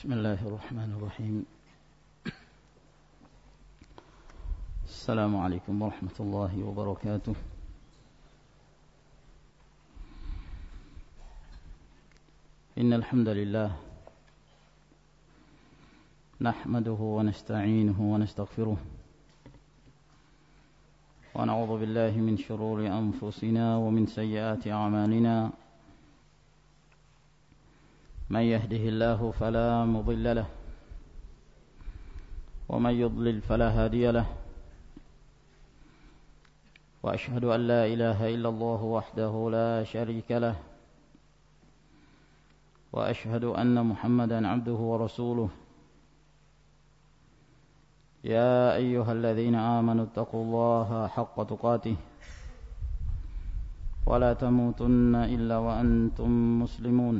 بسم الله الرحمن الرحيم. السلام عليكم ورحمة الله وبركاته. إن الحمد لله نحمده ونستعينه ونستغفره ونعوذ بالله من شرور أنفسنا ومن سيئات أعمالنا. من يهده الله فلا مضل له ومن يضلل فلا هادي له. وأشهد أن لا إله إلا الله وحده لا شريك له وأشهد أن محمدا عبده ورسوله. يا أيها الذين آمنوا اتقوا الله حق تقاته ولا تموتن إلا وأنتم مسلمون.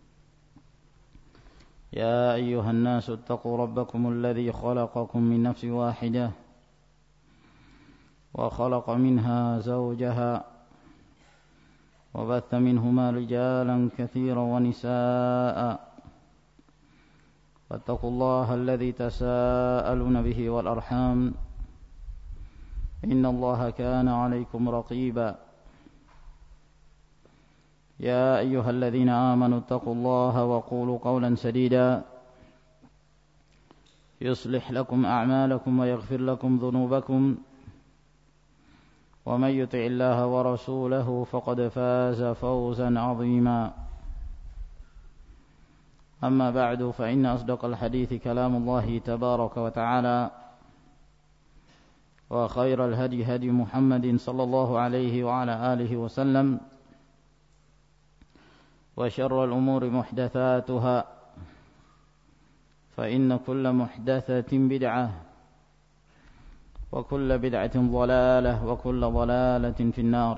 يا أيها الناس اتقوا ربكم الذي خلقكم من نفس واحدة وخلق منها زوجها وبث منهما رجالا كثيرا ونساء. واتقوا الله الذي تساءلون به والأرحام إن الله كان عليكم رقيبا. يا أيها الذين آمنوا اتقوا الله وقولوا قولا سديدا يصلح لكم أعمالكم ويغفر لكم ذنوبكم. ومن يطع الله ورسوله فقد فاز فوزا عظيما. أما بعد فإن أصدق الحديث كلام الله تبارك وتعالى وخير الهدي هدي محمد صلى الله عليه وعلى آله وسلم وشر الأمور محدثاتها فإن كل محدثة بدعة وكل بدعة ضلالة وكل ضلالة في النار.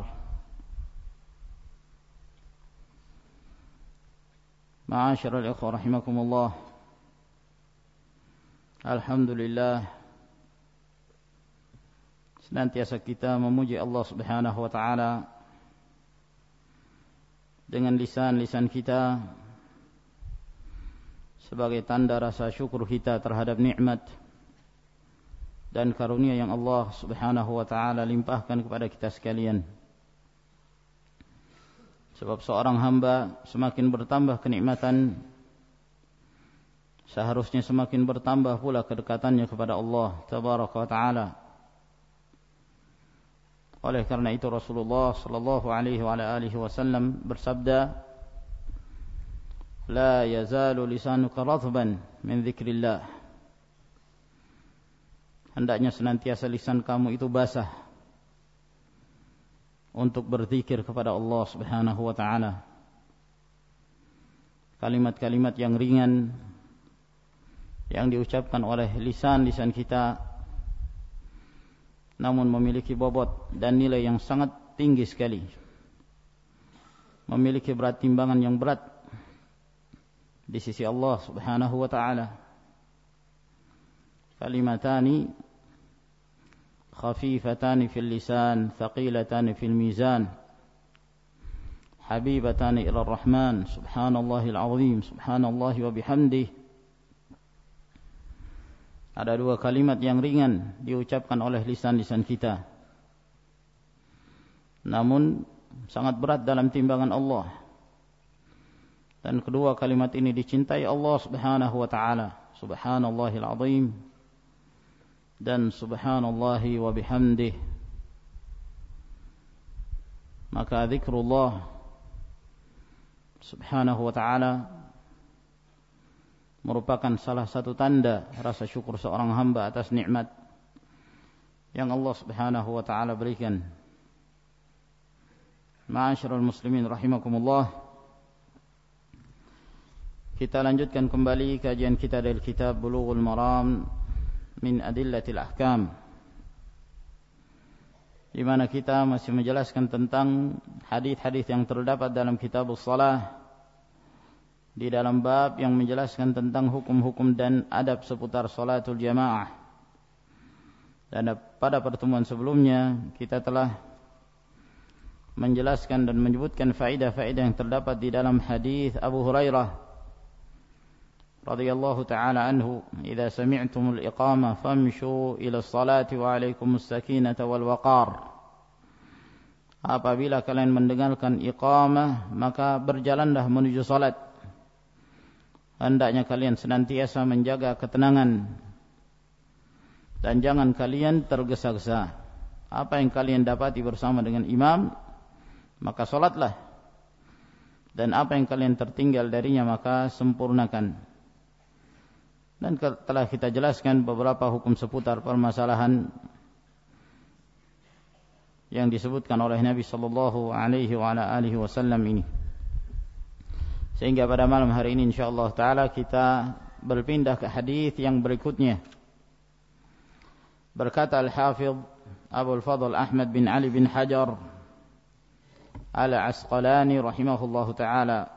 معاشر الإخوة رحمكم الله. Alhamdulillah, senantiasa kita memuji Allah Subhanahu wa taala dengan lisan-lisan kita sebagai tanda rasa syukur kita terhadap nikmat dan karunia yang Allah Subhanahu wa taala limpahkan kepada kita sekalian. Sebab seorang hamba semakin bertambah kenikmatan, seharusnya semakin bertambah pula kedekatannya kepada Allah Tabaraka wa taala. Oleh karena itu Rasulullah sallallahu alaihi wa alihi wasallam bersabda, "La yazalu lisanuka ratban min dzikrillah." Hendaknya senantiasa lisan kamu itu basah untuk berzikir kepada Allah Subhanahu wa taala. Kalimat-kalimat yang ringan yang diucapkan oleh lisan-lisan kita namun memiliki bobot dan nilai yang sangat tinggi sekali, memiliki berat timbangan yang berat di sisi Allah Subhanahu wa taala. Kalimatani khafifatani fil lisan thaqilatani fil mizan habibatani ila ar-rahman subhanallahil azim subhanallahi wa bihamdihi. Ada dua kalimat yang ringan diucapkan oleh lisan-lisan kita, namun sangat berat dalam timbangan Allah. Dan kedua kalimat ini dicintai Allah Subhanahu wa taala, subhanallahil azim dan subhanallahi wa bihamdih. Maka zikrullah Subhanahu wa taala merupakan salah satu tanda rasa syukur seorang hamba atas nikmat yang Allah Subhanahu wa taala berikan. Ma'asyiral muslimin rahimakumullah. Kita lanjutkan kembali kajian kita dari kitab Bulughul Maram min Adillatil Ahkam, di mana kita masih menjelaskan tentang hadis-hadis yang terdapat dalam Kitabus Shalah, di dalam bab yang menjelaskan tentang hukum-hukum dan adab seputar salatul jamaah. Dan pada pertemuan sebelumnya kita telah menjelaskan dan menyebutkan faedah-faedah yang terdapat di dalam hadis Abu Hurairah radhiyallahu ta'ala anhu, "Idza sami'tumul iqamah famshu ila sholati wa 'alaikumus sakinata wal waqar." Apabila kalian mendengarkan iqamah, maka berjalanlah menuju salat. Hendaknya kalian senantiasa menjaga ketenangan dan jangan kalian tergesa-gesa. Apa yang kalian dapati bersama dengan imam, maka salatlah. Dan apa yang kalian tertinggal darinya, maka sempurnakan. Dan telah kita jelaskan beberapa hukum seputar permasalahan yang disebutkan oleh Nabi sallallahu alaihi wa ala alihi wasallam ini. Sehingga pada malam hari ini insyaallah taala kita berpindah ke hadis yang berikutnya. Berkata Al-Hafidh Abu Al-Fadl Ahmad bin Ali bin Hajar Al-Asqalani rahimahullahu taala,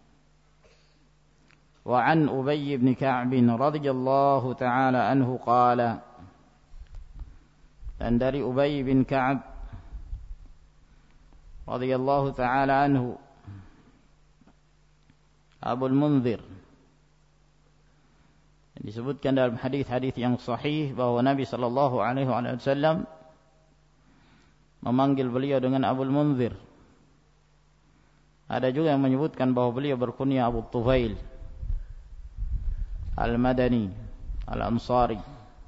وعن أبي بن كعب رضي الله تعالى عنه قال, dan dari Ubay bin Ka'ab radhiyallahu ta'ala anhu, Abul Munzir, disebutkan dalam hadis-hadis yang sahih bahwa Nabi sallallahu alaihi wasallam memanggil beliau dengan Abul Munzir. Ada juga yang menyebutkan bahwa beliau berkunyah Abu Tufail Al-Madani Al-Ansari.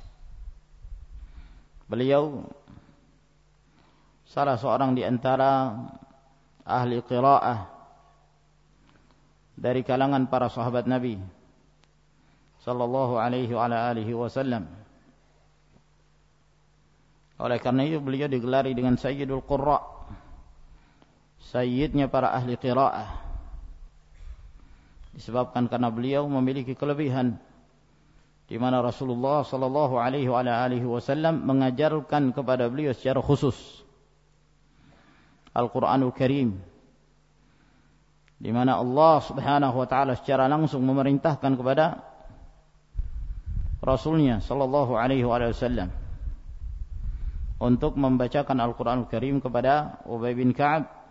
Beliau salah seorang di antara ahli qiraah dari kalangan para sahabat Nabi sallallahu alaihi wa alihi wasallam. Oleh karena itu beliau digelari dengan Sayyidul Qurra, sayyidnya para ahli qiraah. Disebabkan karena beliau memiliki kelebihan di mana Rasulullah sallallahu alaihi wa alihi wasallam mengajarkan kepada beliau secara khusus Al-Qur'anul Karim, di mana Allah Subhanahu wa taala secara langsung memerintahkan kepada Rasulnya sallallahu alaihi wasallam untuk membacakan Al-Qur'anul Karim kepada Ubay bin Ka'ab.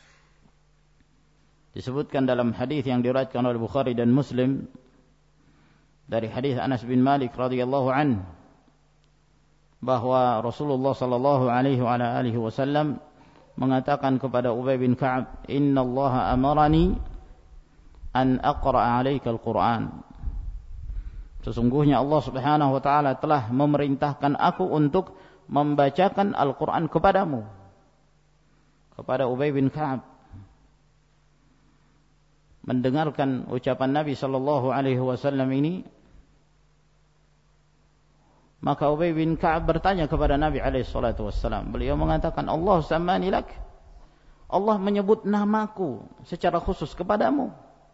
Disebutkan dalam hadis yang diriwayatkan oleh Bukhari dan Muslim dari hadis Anas bin Malik radhiyallahu anhu, bahwa Rasulullah sallallahu alaihi wa alihi wasallam mengatakan kepada Ubay bin Ka'ab, "Innallaha amarani an aqra'a 'alaika al-Qur'an." Sesungguhnya Allah Subhanahu wa taala telah memerintahkan aku untuk membacakan Al-Qur'an kepadamu, kepada Ubay bin Ka'ab. Mendengarkan ucapan Nabi sallallahu alaihi wasallam ini, maka Ubay bin Ka'ab bertanya kepada Nabi alaihi salatu wasallam. Beliau mengatakan, "Allah sammani lak." Allah menyebut namaku secara khusus kepadamu.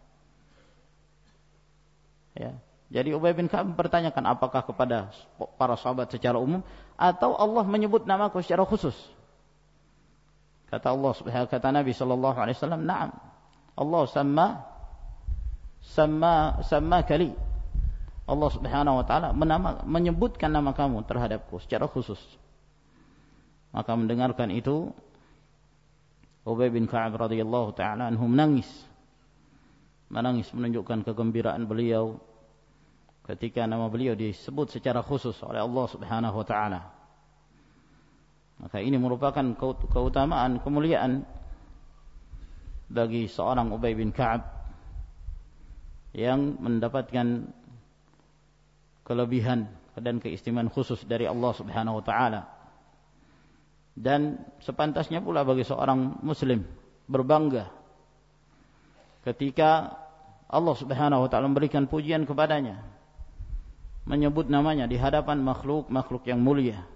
Ya. Jadi Ubay bin Ka'ab bertanyakan apakah kepada para sahabat secara umum atau Allah menyebut namaku secara khusus. Kata Nabi sallallahu alaihi wasallam, "Na'am. Allah sama kali." Allah Subhanahu wa taala menyebutkan nama kamu terhadapku secara khusus. Maka mendengarkan itu Ubay bin Ka'ab radhiyallahu taala anhu menangis menunjukkan kegembiraan beliau ketika nama beliau disebut secara khusus oleh Allah Subhanahu wa taala. Maka ini merupakan keutamaan, kemuliaan bagi seorang Ubay bin Ka'ab yang mendapatkan kelebihan dan keistimewaan khusus dari Allah Subhanahu wa taala. Dan sepantasnya pula bagi seorang muslim berbangga ketika Allah Subhanahu wa taala memberikan pujian kepadanya, menyebut namanya di hadapan makhluk yang mulia.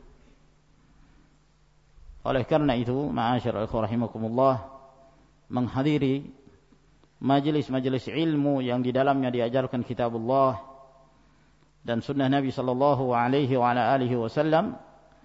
Oleh karena itu, ma'asyiral ikhwah rahimakumullah, menghadiri majelis-majelis ilmu yang di dalamnya diajarkan kitabullah dan sunnah Nabi sallallahu alaihi wa alihi wasallam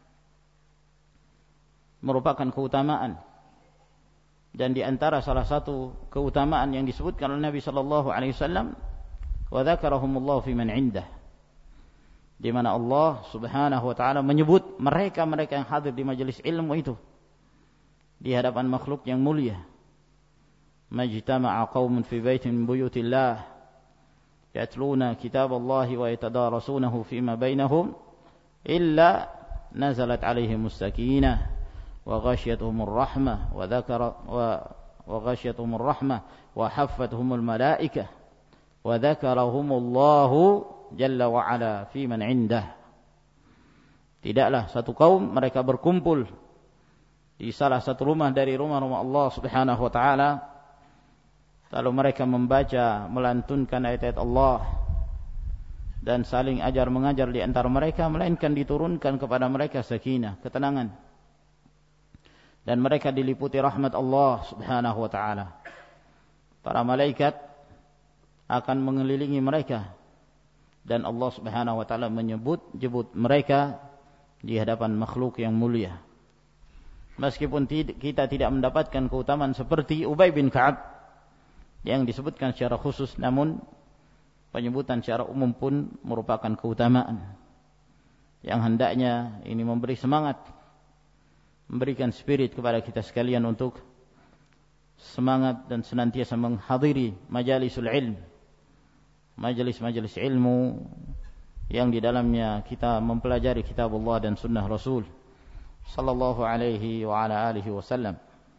merupakan keutamaan, dan di antara salah satu keutamaan yang disebutkan oleh Nabi sallallahu alaihi wasallam, wa dzakarahumullahu fi man 'indah, di mana Allah Subhanahu wa taala menyebut mereka-mereka yang hadir di majelis ilmu itu di hadapan makhluk yang mulia. Majtama'a qaumun fi baitin min buyutillah yatluna kitaballahi wa yatadarasunahu fima bainahum illa nazalat alaihimus sakinah wa ghasyiyatuhumur rahmah wa ghasyiyatuhumur rahmah wa haffathumul malaikah wa dzakarahumullahu jalla wa ala fi man indah. Tidaklah satu kaum mereka berkumpul di salah satu rumah dari rumah-rumah Allah Subhanahu wa taala, lalu mereka membaca, melantunkan ayat-ayat Allah dan saling ajar mengajar di antara mereka, melainkan diturunkan kepada mereka sakinah, ketenangan, dan mereka diliputi rahmat Allah Subhanahu wa taala. Para malaikat akan mengelilingi mereka dan Allah Subhanahu wa taala menyebut-jebut mereka di hadapan makhluk yang mulia. Meskipun kita tidak mendapatkan keutamaan seperti Ubay bin Ka'ab yang disebutkan secara khusus, namun penyebutan secara umum pun merupakan keutamaan yang hendaknya ini memberi semangat, memberikan spirit kepada kita sekalian untuk semangat dan senantiasa menghadiri majalisul ilm, majelis-majelis ilmu yang di dalamnya kita mempelajari kitab Allah dan sunnah Rasul sallallahu alaihi wa ala alihi wasallam.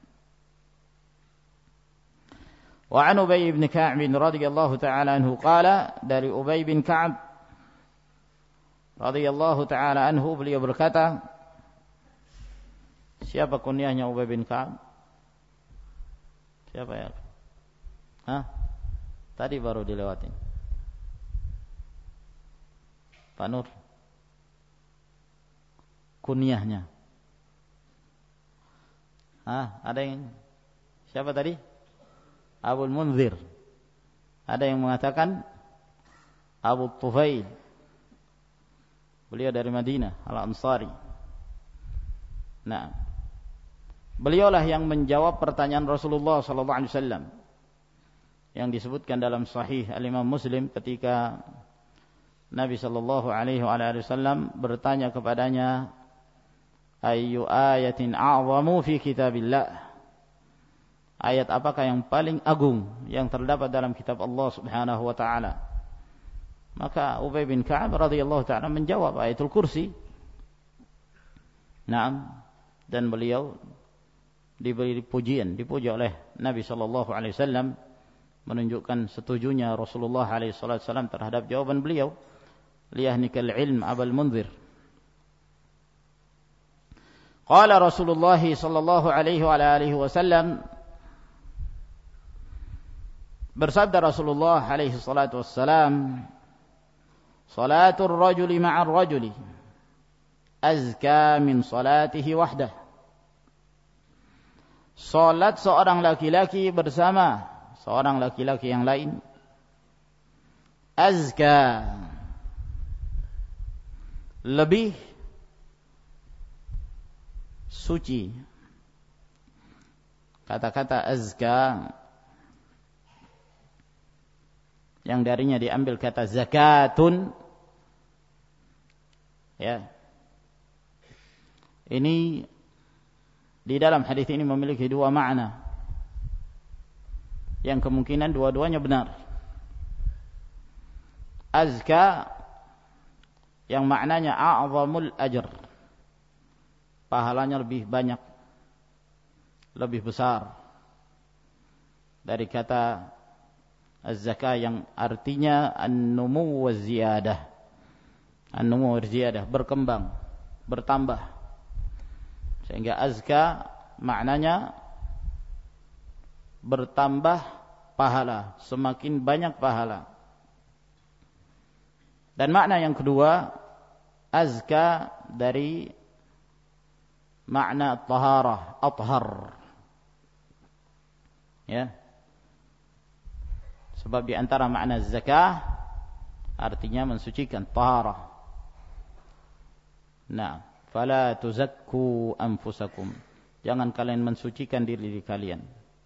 Wa an Ubay bin Ka'ab radhiyallahu ta'ala anhu qala, dari Ubay bin Ka'ab radhiyallahu ta'ala anhu beliau berkata, siapa kunyahnya Ubay bin Ka'ab? Siapa ya? Tadi baru dilewatin. Pak Nur, kunyahnya. Ada yang siapa tadi? Abul Munzir. Ada yang mengatakan Abu Tufail. Beliau dari Madinah, Al-Ansari. Nah, beliaulah yang menjawab pertanyaan Rasulullah sallallahu alaihi wasallam yang disebutkan dalam Sahih Al-Imam Muslim ketika Nabi sallallahu alaihi wasallam bertanya kepadanya, ayyu ayatin a'zamu fi kitabillah? Ayat apakah yang paling agung yang terdapat dalam kitab Allah Subhanahu wa taala? Maka Ubay bin Ka'ab radhiyallahu taala menjawab ayatul kursi. Naam, dan beliau diberi pujian, dipuji oleh Nabi sallallahu alaihi wasallam, menunjukkan setujunya Rasulullah alaihi wasallam terhadap jawaban beliau. Liyahnikal ilm Abul Munzir. Qala Rasulullah sallallahu alaihi wa alihi wasallam, bersabda Rasulullah alaihi salatu wassalam, salatul rajuli ma'ar rajuli azka min salatihi wahdah. Salat seorang laki-laki bersama seorang laki-laki yang lain azka, lebih suci. Kata-kata azka yang darinya diambil kata zakatun, ya, ini di dalam hadis ini memiliki dua makna yang kemungkinan dua-duanya benar. Azka yang maknanya a'zamul ajr, pahalanya lebih banyak, lebih besar dari kata az-zakah yang artinya an-numu wa ziyadah. An-numu wa ziyadah, berkembang, bertambah. Sehingga azka maknanya bertambah pahala, semakin banyak pahala. Dan makna yang kedua, azka dari makna taharah, athhar. Ya. Sebab di antara makna zakah artinya mensucikan, taharah. Nah, fala tuzakku anfusakum. Jangan kalian mensucikan diri kalian.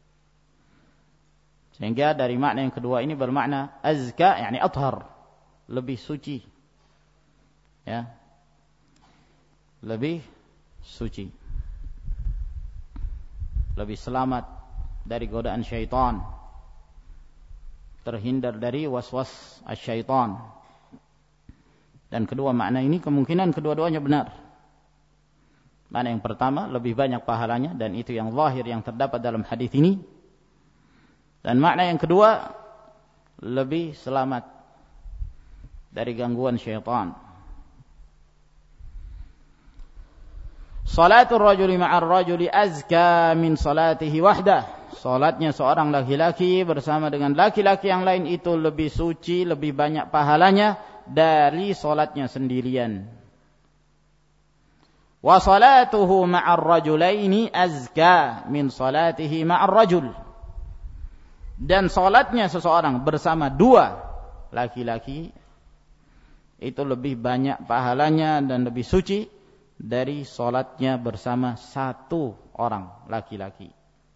Sehingga dari makna yang kedua ini bermakna azka, yakni athhar, lebih suci, ya, lebih suci, lebih selamat dari godaan syaitan. terhindar dari waswas syaitan. Dan kedua makna ini kemungkinan kedua-duanya benar. Makna yang pertama lebih banyak pahalanya, dan itu yang zahir yang terdapat dalam hadis ini. Dan makna yang kedua lebih selamat dari gangguan syaitan. Salatul rajuli ma'ar rajuli azka min salatihi wahdah. Salatnya seorang laki-laki bersama dengan laki-laki yang lain itu lebih suci, lebih banyak pahalanya dari salatnya sendirian. Wa salatuhu ma'ar rajulaini azka min salatihi ma'ar rajul. Dan salatnya seseorang bersama dua laki-laki itu lebih banyak pahalanya dan lebih suci dari salatnya bersama satu orang laki-laki.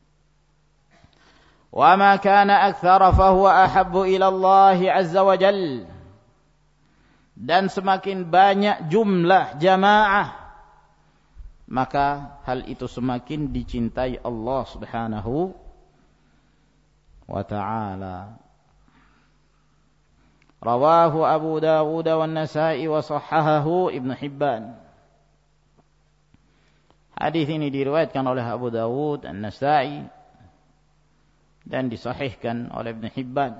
Wa ma kana aktsara fa huwa ahabbu ila Allah azza wa jalla. Dan semakin banyak jumlah jamaah, maka hal itu semakin dicintai Allah Subhanahu wa ta'ala. Rawahu Abu Dawud wa An-Nasa'i wa sahhahahu Ibnu Hibban. Hadis ini diriwayatkan oleh Abu Dawud, An-Nasa'i, dan disahihkan oleh Ibnu Hibban.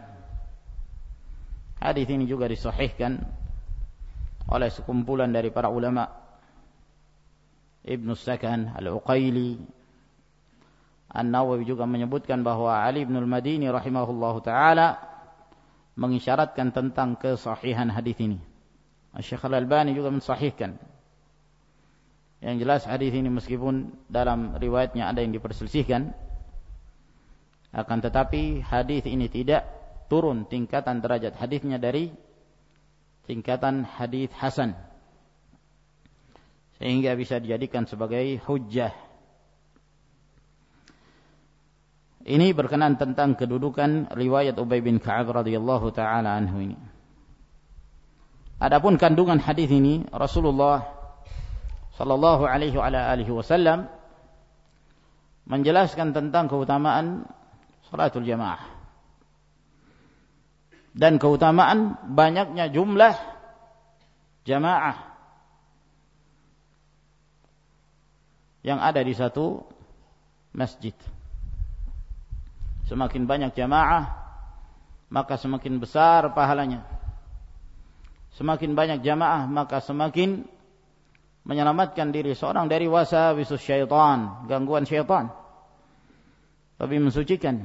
Hadis ini juga disahihkan oleh sekumpulan dari para ulama. Ibnu Sakan, Al-Uqaili, An-Nawawi juga menyebutkan bahwa Ali bin Al-Madini rahimahullahu ta'ala mengisyaratkan tentang kesahihan hadis ini. Syekh Al-Albani juga mensahihkan. Yang jelas hadis ini meskipun dalam riwayatnya ada yang diperselisihkan, akan tetapi hadis ini tidak turun tingkatan derajat hadisnya dari tingkatan hadis hasan, sehingga bisa dijadikan sebagai hujjah. Ini berkenaan tentang kedudukan riwayat Ubay bin Ka'ab radhiyallahu taala anhu ini. Adapun kandungan hadis ini, Rasulullah sallallahu alaihi wa alihi wasallam menjelaskan tentang keutamaan salatul jamaah dan keutamaan banyaknya jumlah jamaah yang ada di satu masjid. Semakin banyak jamaah, maka semakin besar pahalanya. Semakin banyak jamaah, maka semakin menyelamatkan diri seorang dari wasawisus syaitan, gangguan syaitan. Lebih mensucikan.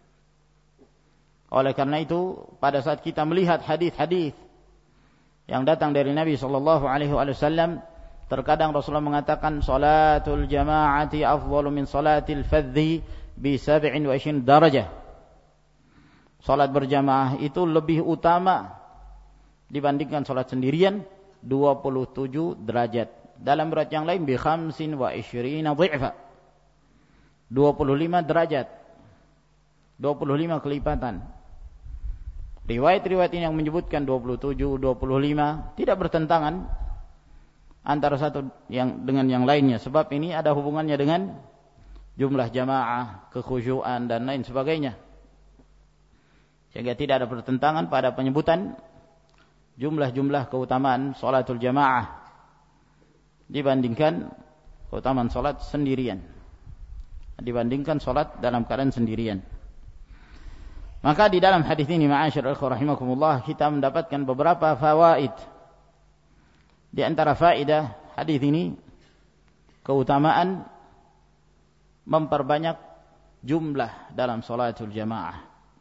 Oleh karena itu, pada saat kita melihat hadis-hadis yang datang dari Nabi sallallahu alaihi wasallam, terkadang Rasulullah mengatakan salatul jama'ati afdalu min salatil fadhi bi 27 darajah. Salat berjamaah itu lebih utama dibandingkan salat sendirian 27 derajat. Dalam riwayat yang lain bi 25 dhi'fa. 25 derajat. 25 kelipatan. Riwayat-riwayat ini yang menyebutkan 27, 25 tidak bertentangan antara satu yang dengan yang lainnya, sebab ini ada hubungannya dengan jumlah jamaah, kekhusyuan dan lain sebagainya. Sehingga tidak ada pertentangan pada penyebutan jumlah-jumlah keutamaan salatul jamaah dibandingkan keutamaan salat sendirian, dibandingkan salat dalam keadaan sendirian. Maka di dalam hadis ini, ma'asyiral ikhwah rahimakumullah, kita mendapatkan beberapa fawaid. Di antara faedah hadis ini, keutamaan memperbanyak jumlah dalam salatul jamaah.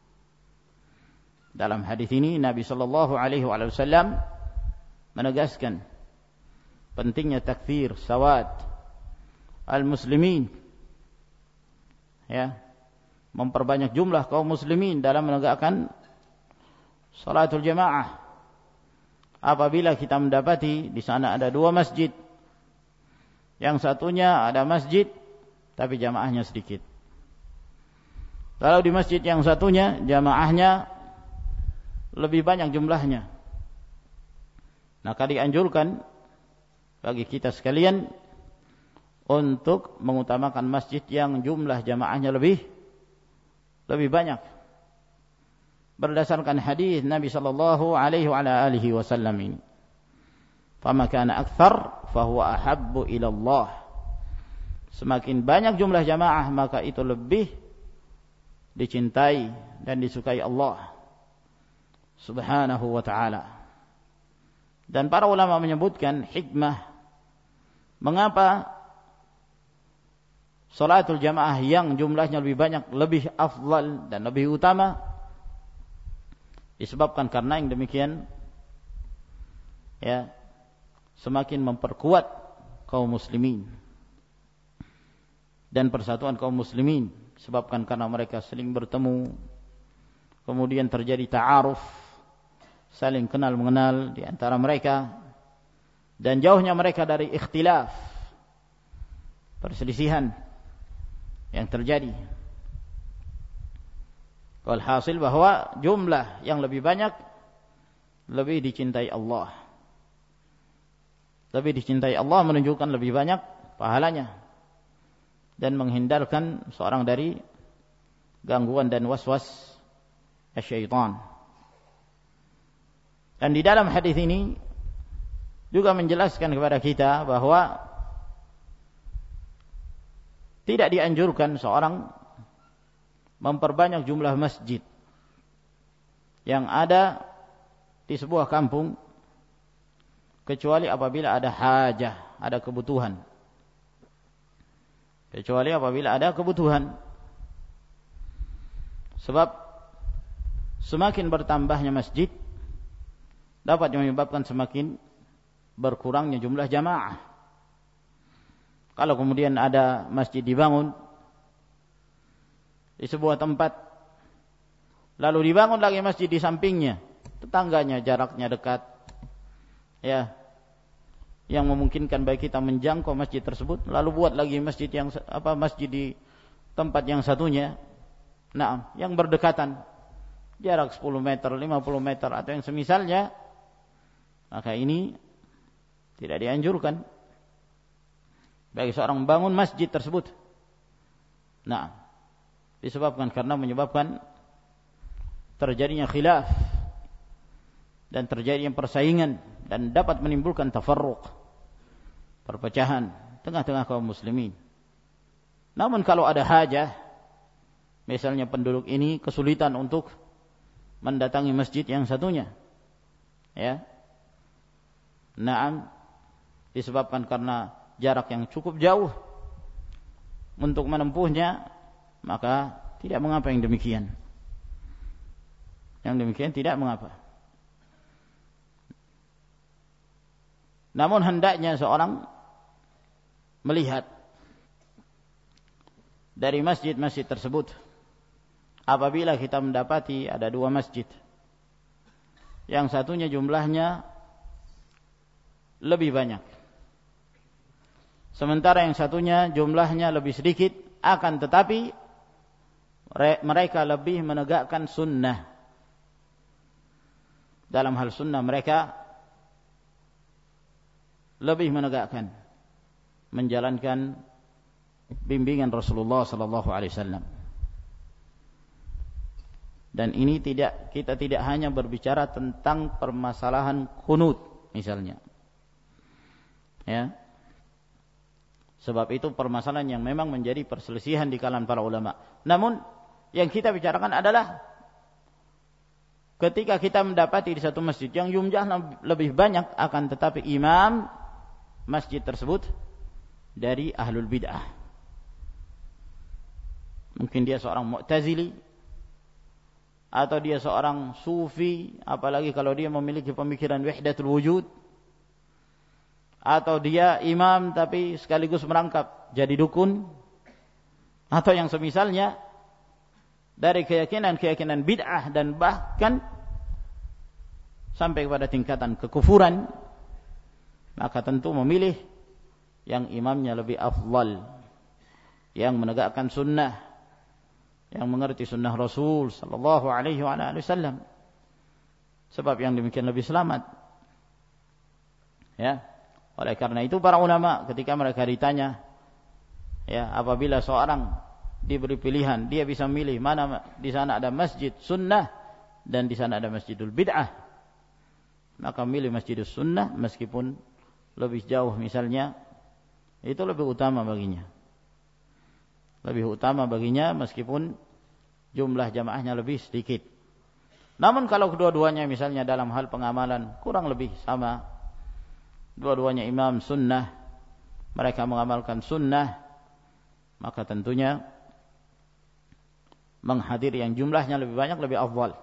Dalam hadis ini Nabi sallallahu alaihi wasallam menegaskan pentingnya takfir sawad al-muslimin, ya, memperbanyak jumlah kaum muslimin dalam menegakkan salatul jamaah. Apabila kita mendapati di sana ada dua masjid, yang satunya ada masjid tapi jamaahnya sedikit. Kalau di masjid yang satunya jamaahnya lebih banyak jumlahnya, maka dianjurkan bagi kita sekalian untuk mengutamakan masjid yang jumlah jamaahnya lebih banyak. berdasarkan hadis Nabi sallallahu alaihi wasallam ini. Fama kana aktsar fahuwa ahabbu ila Allah. Semakin banyak jumlah jamaah maka itu lebih dicintai dan disukai Allah Subhanahu wa ta'ala. Dan para ulama menyebutkan hikmah mengapa salatul jamaah yang jumlahnya lebih banyak lebih afdal dan lebih utama, disebabkan karena yang demikian ya semakin memperkuat kaum muslimin dan persatuan kaum muslimin, sebabkan karena mereka saling bertemu, kemudian terjadi ta'aruf, saling kenal mengenal di antara mereka, dan jauhnya mereka dari ikhtilaf, perselisihan yang terjadi. Walhasil bahwa jumlah yang lebih banyak lebih dicintai Allah. Lebih dicintai Allah menunjukkan lebih banyak pahalanya dan menghindarkan seorang dari gangguan dan waswas syaitan. Dan di dalam hadis ini juga menjelaskan kepada kita bahwa tidak dianjurkan seorang memperbanyak jumlah masjid yang ada di sebuah kampung kecuali apabila ada hajah, ada kebutuhan. Kecuali apabila ada kebutuhan. Sebab semakin bertambahnya masjid dapat menyebabkan semakin berkurangnya jumlah jamaah. Kalau kemudian ada masjid dibangun di sebuah tempat, lalu dibangun lagi masjid di sampingnya, tetangganya jaraknya dekat, ya, yang memungkinkan bagi kita menjangkau masjid tersebut, lalu buat lagi masjid di tempat yang satunya, nah, yang berdekatan, jarak 10 meter, 50 meter atau yang semisalnya, maka ini tidak dianjurkan bagi seorang membangun masjid tersebut. Nah, disebabkan karena menyebabkan terjadinya khilaf dan terjadinya persaingan dan dapat menimbulkan tafarruq, perpecahan tengah-tengah kaum muslimin. Namun kalau ada hajah, misalnya penduduk ini kesulitan untuk mendatangi masjid yang satunya, ya, na'am, disebabkan karena jarak yang cukup jauh untuk menempuhnya, maka tidak mengapa yang demikian. Yang demikian tidak mengapa. Namun hendaknya seorang melihat dari masjid-masjid tersebut, apabila kita mendapati ada 2 masjid, yang satunya jumlahnya lebih banyak, sementara yang satunya jumlahnya lebih sedikit, akan tetapi mereka lebih menegakkan sunnah. Dalam hal sunnah mereka lebih menegakkan, menjalankan bimbingan Rasulullah sallallahu alaihi wasallam. Dan ini kita tidak hanya berbicara tentang permasalahan qunut misalnya. Ya. Sebab itu permasalahan yang memang menjadi perselisihan di kalangan para ulama. Namun yang kita bicarakan adalah ketika kita mendapati di satu masjid yang jumlahnya lebih banyak, akan tetapi imam masjid tersebut dari ahlul bid'ah. Mungkin dia seorang Mu'tazili atau dia seorang sufi, apalagi kalau dia memiliki pemikiran wahdatul wujud, atau dia imam tapi sekaligus merangkap jadi dukun, atau yang semisalnya dari keyakinan-keyakinan bid'ah dan bahkan sampai kepada tingkatan kekufuran, maka tentu memilih yang imamnya lebih afdal, yang menegakkan sunnah, yang mengerti sunnah Rasul sallallahu alaihi wasallam. Sebab yang demikian lebih selamat. Ya. Oleh karena itu para ulama ketika mereka ditanya, ya, apabila seorang diberi pilihan, dia bisa memilih mana di sana ada masjid sunnah dan di sana ada masjidul bid'ah, maka milih masjidus sunnah meskipun lebih jauh misalnya, itu lebih utama baginya. Lebih utama baginya meskipun jumlah jamaahnya lebih sedikit. Namun kalau kedua-duanya misalnya dalam hal pengamalan kurang lebih sama, dua-duanya imam sunnah, mereka mengamalkan sunnah, maka tentunya menghadiri yang jumlahnya lebih banyak lebih afdal.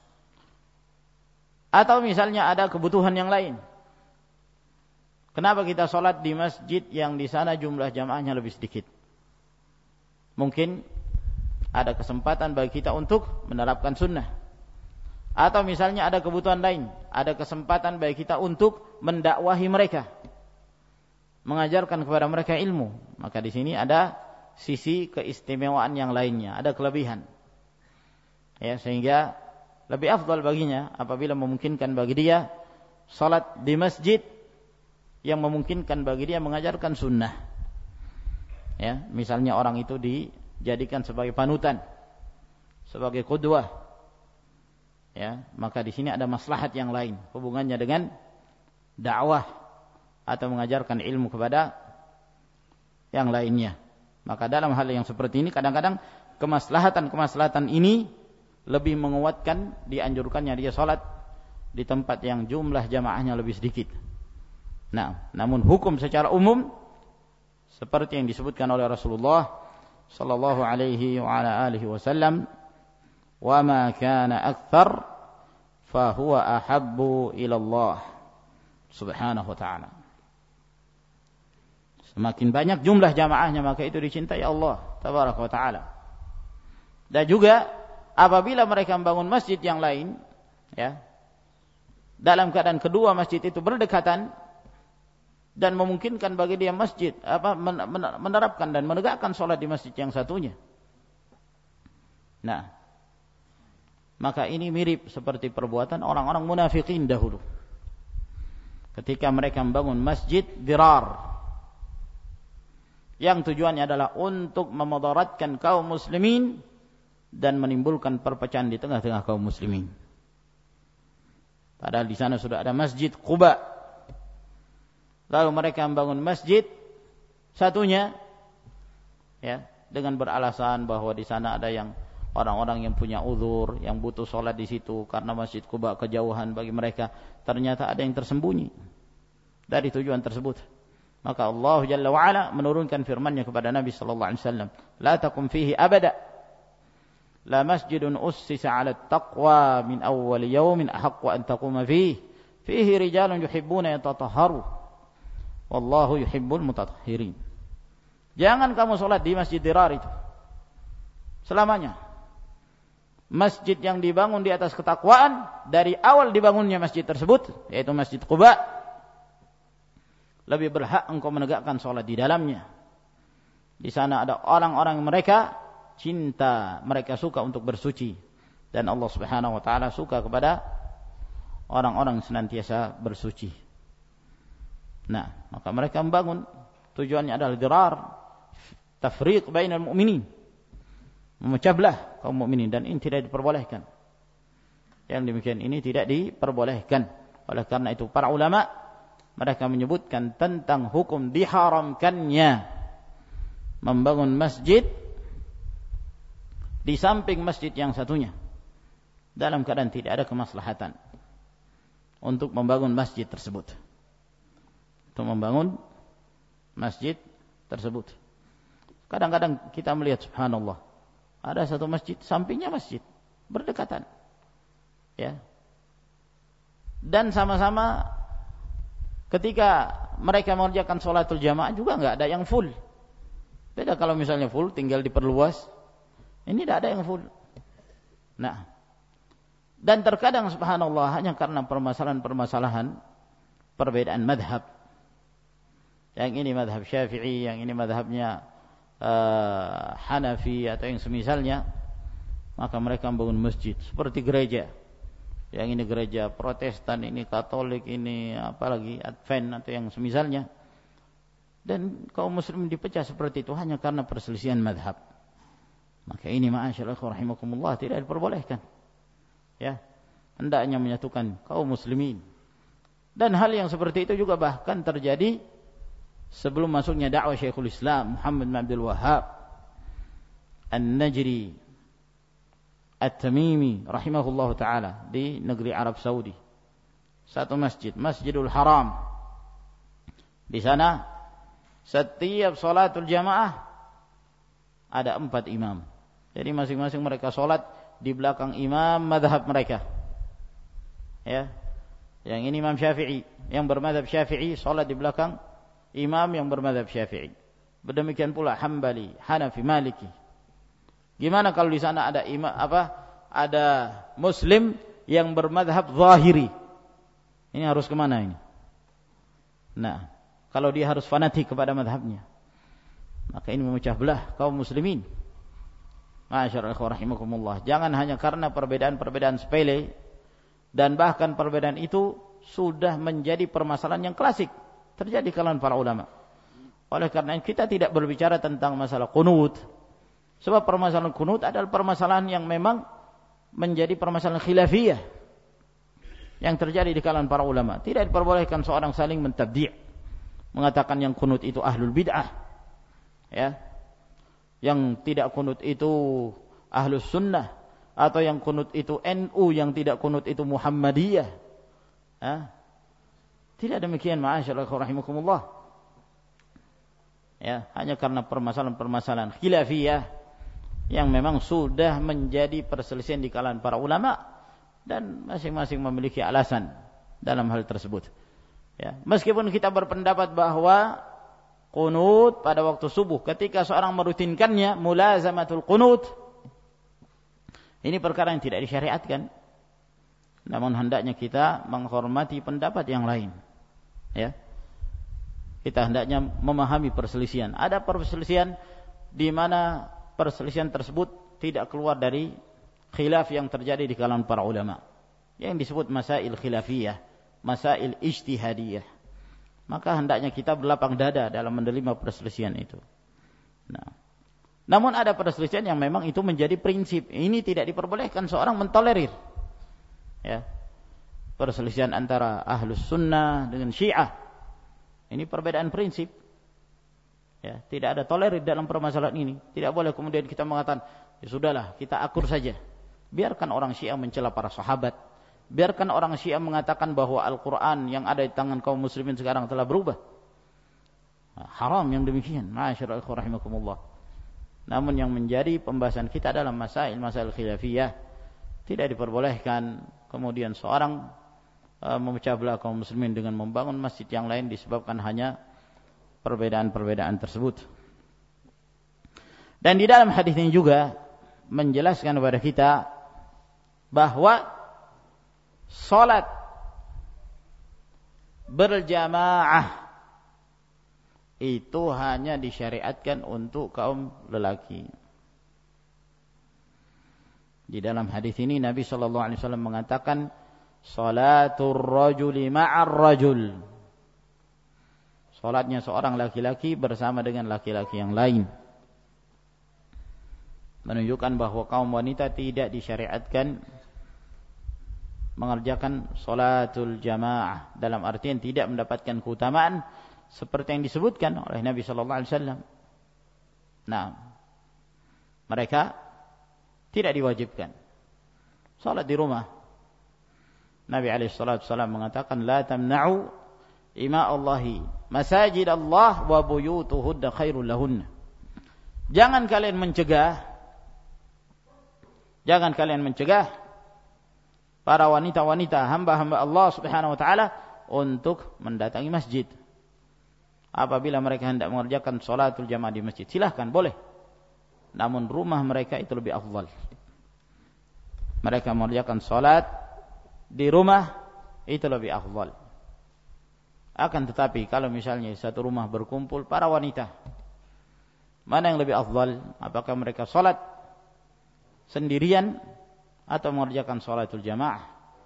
Atau misalnya ada kebutuhan yang lain. Kenapa kita sholat di masjid yang di sana jumlah jamaahnya lebih sedikit? Mungkin ada kesempatan bagi kita untuk menerapkan sunnah. Atau misalnya ada kebutuhan lain, ada kesempatan bagi kita untuk mendakwahi mereka, mengajarkan kepada mereka ilmu. Maka di sini ada sisi keistimewaan yang lainnya, ada kelebihan. Ya, sehingga lebih afdal baginya apabila memungkinkan bagi dia salat di masjid yang memungkinkan bagi dia mengajarkan sunnah. Ya, misalnya orang itu dijadikan sebagai panutan, sebagai qudwah. Ya, maka di sini ada maslahat yang lain hubungannya dengan dakwah atau mengajarkan ilmu kepada yang lainnya. Maka dalam hal yang seperti ini kadang-kadang kemaslahatan ini lebih menguatkan dianjurkannya dia salat di tempat yang jumlah jamaahnya lebih sedikit. Nah, namun hukum secara umum seperti yang disebutkan oleh Rasulullah sallallahu alaihi wa ala alihi wasallam, wa ma kana akthar fa huwa ahabbu ila Allah subhanahu wa ta'ala. Semakin banyak jumlah jamaahnya maka itu dicintai Allah tabaraka wa ta'ala. Dan juga apabila mereka membangun masjid yang lain, ya, dalam keadaan kedua masjid itu berdekatan dan memungkinkan bagi dia masjid menerapkan dan menegakkan sholat di masjid yang satunya. Nah, maka ini mirip seperti perbuatan orang-orang munafikin dahulu. Ketika mereka membangun masjid dirar, yang tujuannya adalah untuk memudaratkan kaum muslimin dan menimbulkan perpecahan di tengah-tengah kaum muslimin. Padahal di sana sudah ada masjid Quba. Lalu mereka membangun masjid satunya, ya, dengan beralasan bahwa di sana ada yang orang-orang yang punya uzur, yang butuh sholat di situ karena masjid Quba kejauhan bagi mereka. Ternyata ada yang tersembunyi dari tujuan tersebut. Maka Allah Jalla wa Ala menurunkan firman-Nya kepada Nabi sallallahu alaihi wasallam, "La taqum fihi abada. La masjidun ussisa 'ala at-taqwa min awwal yawmin ahaqqu an taquma fihi. Fihi rijalun yuhibbuna yatatahharu. Wallahu yuhibbul mutatahhirin." Jangan kamu salat di masjid dirar itu selamanya. Masjid yang dibangun di atas ketakwaan dari awal dibangunnya masjid tersebut, yaitu Masjid Quba, lebih berhak engkau menegakkan salat di dalamnya. Di sana ada orang-orang mereka cinta, mereka suka untuk bersuci, dan Allah Subhanahu wa taala suka kepada orang-orang senantiasa bersuci. Nah, maka mereka membangun, tujuannya adalah dirar, tafriq bainal mu'minin, memecah belah kaum mukminin, dan ini tidak diperbolehkan. Yang demikian ini tidak diperbolehkan. Oleh karena itu para ulama mereka menyebutkan tentang hukum diharamkannya membangun masjid di samping masjid yang satunya dalam keadaan tidak ada kemaslahatan untuk membangun masjid tersebut. Untuk membangun masjid tersebut. Kadang-kadang kita melihat subhanallah, ada satu masjid, sampingnya masjid, berdekatan. Ya. Dan sama-sama ketika mereka mengerjakan sholatul jamaah juga enggak ada yang full. Beda kalau misalnya full tinggal diperluas. Ini tidak ada yang full. Nah, dan terkadang subhanallah hanya karena permasalahan-permasalahan perbedaan madhab. Yang ini madhab Syafi'i, yang ini madhabnya Hanafi atau yang semisalnya, maka mereka membangun masjid seperti gereja. Yang ini gereja Protestan, ini Katolik, ini apalagi Advent atau yang semisalnya. Dan kaum muslimin dipecah seperti itu hanya karena perselisihan madhab. Maka ini ma'asyiral rahimakumullah tidak diperbolehkan. Ya, hendaknya menyatukan kaum muslimin. Dan hal yang seperti itu juga bahkan terjadi sebelum masuknya dakwah Syekhul Islam Muhammad bin Abdul Wahhab An-Najri At-Tamimi rahimahullahu taala di negeri Arab Saudi. Satu masjid, Masjidul Haram. Di sana setiap salatul jamaah ada 4 imam. Jadi masing-masing mereka salat di belakang imam mazhab mereka. Ya. Yang ini Imam Syafi'i, yang bermadzhab Syafi'i salat di belakang imam yang bermadzhab Syafi'i. Demikian pula Hambali, Hanafi, Maliki. Gimana kalau di sana ada ada muslim yang bermadzhab Zahiri? Ini harus kemana ini? Nah, kalau dia harus fanatik kepada mazhabnya, maka ini memecah belah kaum muslimin. Ma'asyiral ikhwah rahimakumullah. Jangan hanya karena perbedaan-perbedaan sepele, dan bahkan perbedaan itu sudah menjadi permasalahan yang klasik terjadi di kalangan para ulama. Oleh karena itu kita tidak berbicara tentang masalah qunut, sebab permasalahan qunut adalah permasalahan yang memang menjadi permasalahan khilafiyah yang terjadi di kalangan para ulama. Tidak diperbolehkan seorang saling mentabdi', mengatakan yang qunut itu ahlul bid'ah, ya, yang tidak qunut itu ahlus sunnah, atau yang kunut itu NU, yang tidak kunut itu Muhammadiyah. Tidak demikian, ma'asyiral rahimakumullah. Ya, hanya karena permasalahan-permasalahan khilafiyah yang memang sudah menjadi perselisihan di kalangan para ulama, dan masing-masing memiliki alasan dalam hal tersebut. Ya, meskipun kita berpendapat bahwa kunut pada waktu subuh ketika seorang merutinkannya, mulazamatul kunut, ini perkara yang tidak disyariatkan. Namun hendaknya kita menghormati pendapat yang lain. Ya. Kita hendaknya memahami perselisihan. Ada perselisihan di mana perselisihan tersebut tidak keluar dari khilaf yang terjadi di kalangan para ulama, yang disebut masail khilafiyah, masail ijtihadiyah. Maka hendaknya kita berlapang dada dalam menerima perselisihan itu. Nah, namun ada perselisihan yang memang itu menjadi prinsip. Ini tidak diperbolehkan seorang mentolerir. Ya. Perselisihan antara Ahlus Sunnah dengan Syiah. Ini perbedaan prinsip. Ya, tidak ada tolerir dalam permasalahan ini. Tidak boleh kemudian kita mengatakan, ya sudahlah, kita akur saja. Biarkan orang Syiah mencela para sahabat. Biarkan orang Syiah mengatakan bahwa Al-Quran yang ada di tangan kaum muslimin sekarang telah berubah. Nah, haram yang demikian. Ma'asyiral ikhwah rahimakumullah. Namun yang menjadi pembahasan kita dalam masail khilafiyah, tidak diperbolehkan kemudian seorang memecah belah kaum muslimin dengan membangun masjid yang lain disebabkan hanya perbedaan-perbedaan tersebut. Dan di dalam hadis ini juga menjelaskan kepada kita bahwa salat berjamaah itu hanya disyariatkan untuk kaum lelaki. Di dalam hadis ini Nabi SAW mengatakan salatul rajuli ma'ar rajul, salatnya seorang laki-laki bersama dengan laki-laki yang lain, menunjukkan bahwa kaum wanita tidak disyariatkan mengerjakan salatul jamaah, dalam artian tidak mendapatkan keutamaan seperti yang disebutkan oleh Nabi sallallahu alaihi wasallam. Nah, mereka tidak diwajibkan salat di rumah. Nabi alaihi salatu wasallam mengatakan la tamna'u ima'allahi masajid Allah wa buyutuhunna khairul lahunna. Jangan kalian mencegah para wanita-wanita hamba-hamba Allah Subhanahu wa taala untuk mendatangi masjid. Apabila mereka hendak mengerjakan salatul jamaah di masjid, silahkan, boleh. Namun rumah mereka itu lebih afdal. Mereka mengerjakan salat di rumah itu lebih afdal. Akan tetapi kalau misalnya satu rumah berkumpul para wanita, mana yang lebih afdal? Apakah mereka salat sendirian atau mengerjakan salatul jamaah?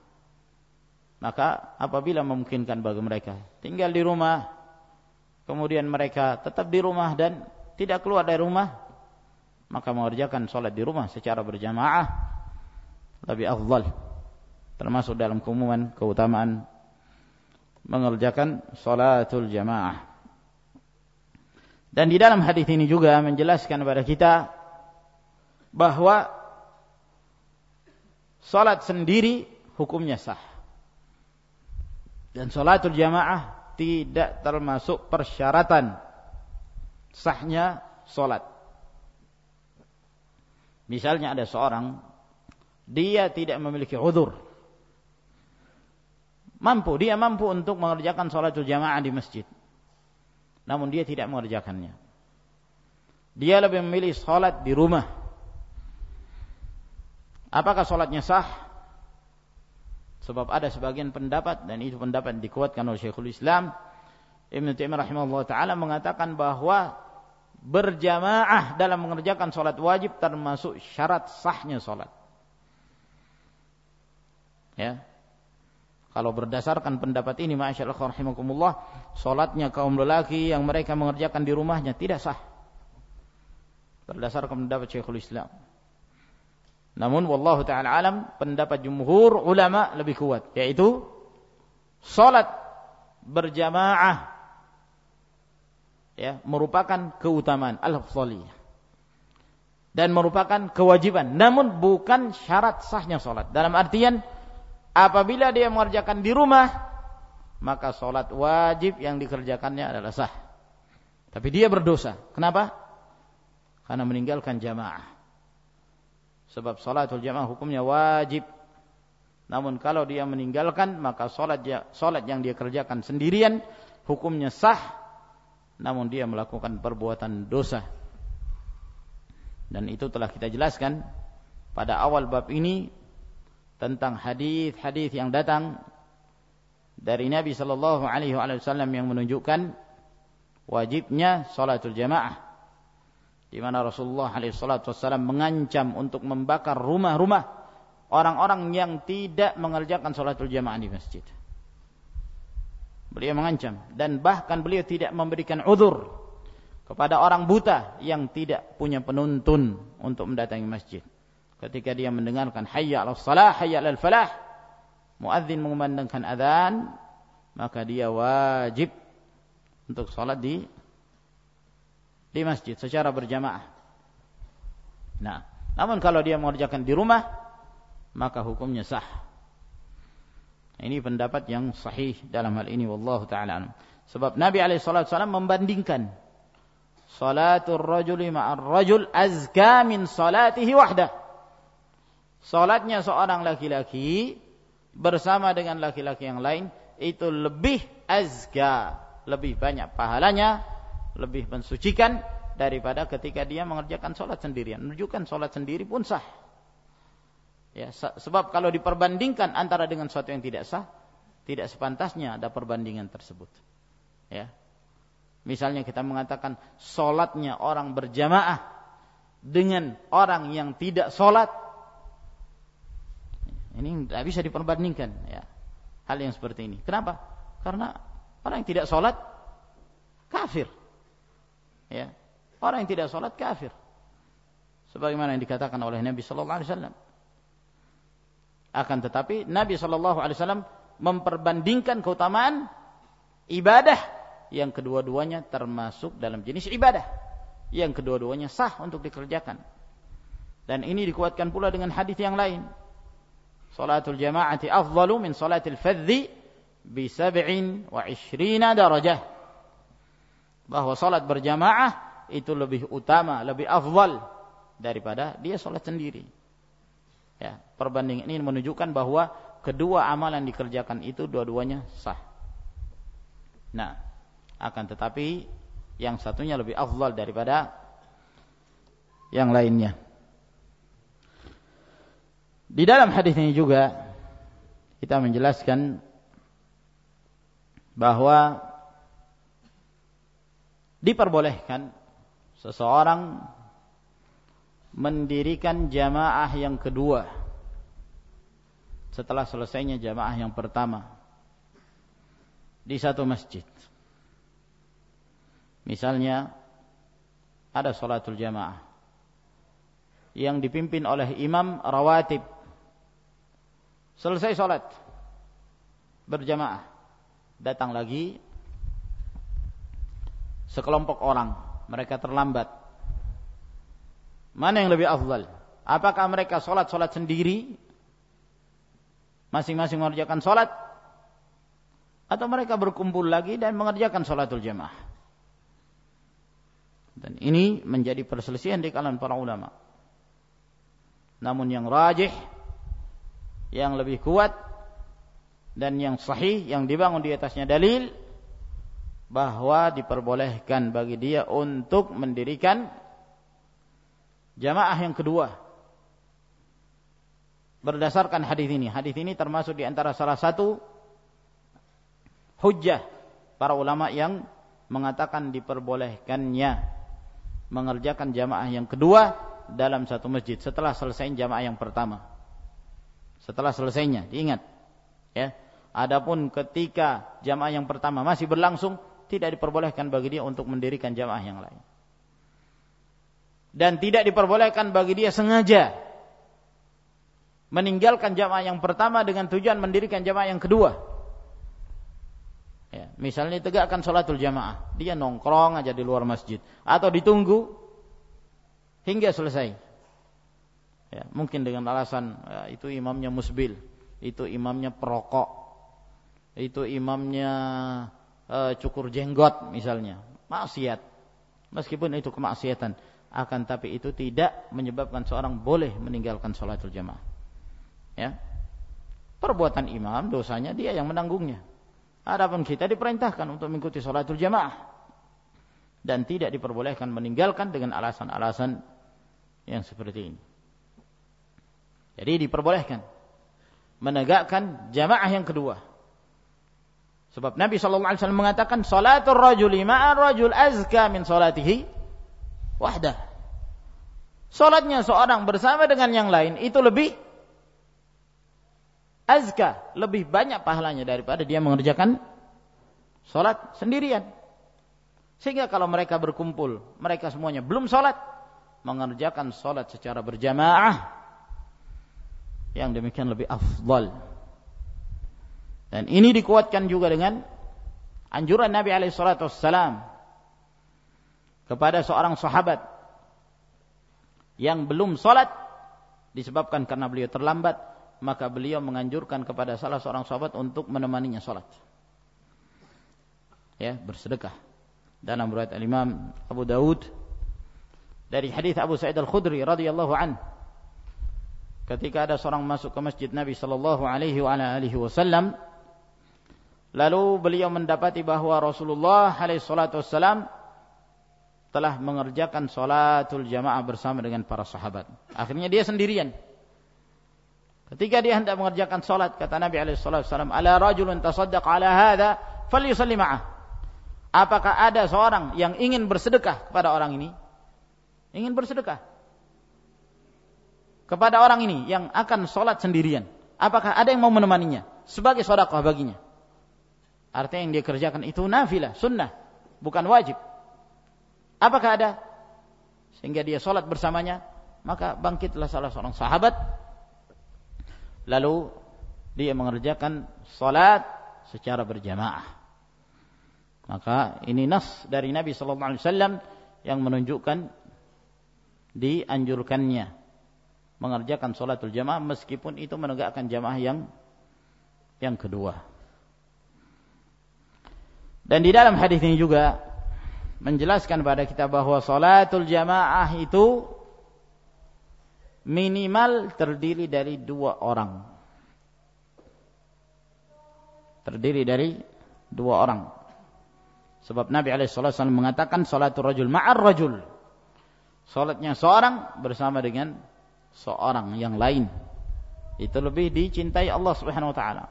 Maka apabila memungkinkan bagi mereka tinggal di rumah, kemudian mereka tetap di rumah dan tidak keluar dari rumah, maka mengerjakan salat di rumah secara berjamaah lebih afdal. termasuk dalam keutamaan mengerjakan salatul jamaah. Dan di dalam hadis ini juga menjelaskan kepada kita bahwa salat sendiri hukumnya sah. Dan salatul jamaah tidak termasuk persyaratan sahnya salat. Misalnya ada seorang, dia tidak memiliki uzur, dia mampu untuk mengerjakan salatul jamaah di masjid, namun dia tidak mengerjakannya. Dia lebih memilih salat di rumah. Apakah salatnya sah? Sebab ada sebagian pendapat, dan itu pendapat dikuatkan oleh Syekhul Islam Ibnu Taimiyah rahimahullah taala, mengatakan bahwa berjamaah dalam mengerjakan salat wajib termasuk syarat sahnya salat. Ya. Kalau berdasarkan pendapat ini, masyaallah rahimakumullah, salatnya kaum lelaki yang mereka mengerjakan di rumahnya tidak sah. Berdasarkan pendapat Syekhul Islam. Namun wallahu taala alam, pendapat jumhur ulama lebih kuat, yaitu salat berjamaah ya merupakan keutamaan al-afdhaliyah dan merupakan kewajiban, namun bukan syarat sahnya salat. Dalam artian apabila dia mengerjakan di rumah, maka salat wajib yang dikerjakannya adalah sah. Tapi dia berdosa. Kenapa? Karena meninggalkan jamaah. Sebab salatul jamaah hukumnya wajib. Namun kalau dia meninggalkan, maka salat yang dia kerjakan sendirian hukumnya sah, namun dia melakukan perbuatan dosa. Dan itu telah kita jelaskan pada awal bab ini tentang hadis-hadis yang datang dari Nabi sallallahu alaihi wasallam yang menunjukkan wajibnya salatul jamaah, di mana Rasulullah alaihi wasallam mengancam untuk membakar rumah-rumah orang-orang yang tidak mengerjakan salatul jamaah di masjid. Beliau mengancam, dan bahkan beliau tidak memberikan uzur kepada orang buta yang tidak punya penuntun untuk mendatangi masjid. Ketika dia mendengarkan hayya 'alas shalah, hayya 'alal falah, muadzin mengumandangkan azan, maka dia wajib untuk salat di masjid secara berjamaah. Nah, namun kalau dia mengerjakan di rumah, maka hukumnya sah. Ini pendapat yang sahih dalam hal ini, wallahu taala alam. Sebab Nabi alaihi salatu wasallam membandingkan salatul rajuli ma'ar rajul azka min salatihi wahdah. Salatnya seorang laki-laki bersama dengan laki-laki yang lain itu lebih azka, lebih banyak pahalanya, lebih mensucikan daripada ketika dia mengerjakan salat sendirian. Menunjukkan salat sendiri pun sah. Ya, sebab kalau diperbandingkan antara dengan sesuatu yang tidak sah, tidak sepantasnya ada perbandingan tersebut. Ya. Misalnya kita mengatakan salatnya orang berjamaah dengan orang yang tidak salat, ini tidak bisa diperbandingkan, ya. Hal yang seperti ini. Kenapa? Karena orang yang tidak salat kafir. Ya. Orang yang tidak salat kafir. Sebagaimana yang dikatakan oleh Nabi sallallahu alaihi wasallam. Akan tetapi Nabi sallallahu alaihi wasallam memperbandingkan keutamaan ibadah yang kedua-duanya termasuk dalam jenis ibadah, yang kedua-duanya sah untuk dikerjakan. Dan ini dikuatkan pula dengan hadis yang lain. Salatul jama'ati afdalu min salatil fadhi bi 27 darajah. Bahwa salat berjamaah itu lebih utama, lebih afdal daripada dia salat sendiri. Ya, perbandingan ini menunjukkan bahwa kedua amalan dikerjakan itu dua-duanya sah. Nah, akan tetapi yang satunya lebih afdal daripada yang lainnya. Di dalam hadis ini juga kita menjelaskan bahwa diperbolehkan seseorang mendirikan jamaah yang kedua setelah selesainya jamaah yang pertama di satu masjid. Misalnya ada salatul jamaah yang dipimpin oleh imam rawatib Selesai sholat berjamaah, datang lagi sekelompok orang, mereka terlambat. Mana yang lebih afdal? Apakah mereka sholat sendiri, masing-masing mengerjakan sholat, atau mereka berkumpul lagi dan mengerjakan sholatul jamaah? Dan ini menjadi perselisihan di kalangan para ulama. Namun yang rajih, yang lebih kuat dan yang sahih, yang dibangun di atasnya dalil, bahwa diperbolehkan bagi dia untuk mendirikan jamaah yang kedua berdasarkan hadis ini. Hadis ini termasuk di antara salah satu hujjah para ulama yang mengatakan diperbolehkannya mengerjakan jamaah yang kedua dalam satu masjid setelah selesai jamaah yang pertama. Setelah selesainya, diingat ya. Adapun ketika jamaah yang pertama masih berlangsung, tidak diperbolehkan bagi dia untuk mendirikan jamaah yang lain. Dan tidak diperbolehkan bagi dia sengaja meninggalkan jamaah yang pertama dengan tujuan mendirikan jamaah yang kedua. Ya, misalnya tegakkan sholatul jamaah, dia nongkrong aja di luar masjid atau ditunggu hingga selesai. Ya, mungkin dengan alasan ya, itu imamnya musbil, itu imamnya perokok, itu imamnya cukur jenggot misalnya, maksiat. Meskipun itu kemaksiatan, akan tapi itu tidak menyebabkan seorang boleh meninggalkan sholatul jamaah. Ya, perbuatan imam dosanya dia yang menanggungnya. Adapun kita diperintahkan untuk mengikuti sholatul jamaah dan tidak diperbolehkan meninggalkan dengan alasan-alasan yang seperti ini. Jadi diperbolehkan menegakkan jamaah yang kedua. Sebab Nabi SAW mengatakan salatul rajuli ma'ar rajul azka min salatihi wahdah. Salatnya seorang bersama dengan yang lain itu lebih azka, lebih banyak pahalanya daripada dia mengerjakan salat sendirian. Sehingga kalau mereka berkumpul, mereka semuanya belum salat, mengerjakan salat secara berjamaah, yang demikian lebih afdal. Dan ini dikuatkan juga dengan anjuran Nabi SAW kepada seorang sahabat yang belum salat disebabkan karena beliau terlambat, maka beliau menganjurkan kepada salah seorang sahabat untuk menemaninya salat. Ya, bersedekah. Dalam riwayat Imam Abu Daud dari hadis Abu Sa'id Al-Khudri radhiyallahu anhu, ketika ada seorang masuk ke masjid Nabi sallallahu alaihi wasallam, lalu beliau mendapati bahwa Rasulullah alaihi salatu wasallam telah mengerjakan salatul jamaah bersama dengan para sahabat. Akhirnya dia sendirian. Ketika dia hendak mengerjakan salat, kata Nabi alaihi salatu wasallam, "Ala rajulun tasaddaq ala hadza falyusalli ma'ah." Apakah ada seorang yang ingin bersedekah kepada orang ini? Ingin bersedekah kepada orang ini yang akan sholat sendirian. Apakah ada yang mau menemaninya sebagai sedekah baginya? Artinya yang dia kerjakan itu nafilah, sunnah, bukan wajib. Apakah ada? Sehingga dia sholat bersamanya, maka bangkitlah salah seorang sahabat, lalu dia mengerjakan sholat secara berjamaah. Maka ini nas dari Nabi SAW yang menunjukkan dianjurkannya mengerjakan sholatul jamaah, meskipun itu menegakkan jamaah yang kedua. Dan di dalam hadis ini juga menjelaskan pada kita bahwa sholatul jamaah itu minimal terdiri dari 2 orang. Terdiri dari 2 orang. Sebab Nabi SAW mengatakan sholatul rajul ma'ar rajul. Sholatnya seorang bersama dengan seorang yang lain itu lebih dicintai Allah Subhanahu wa taala.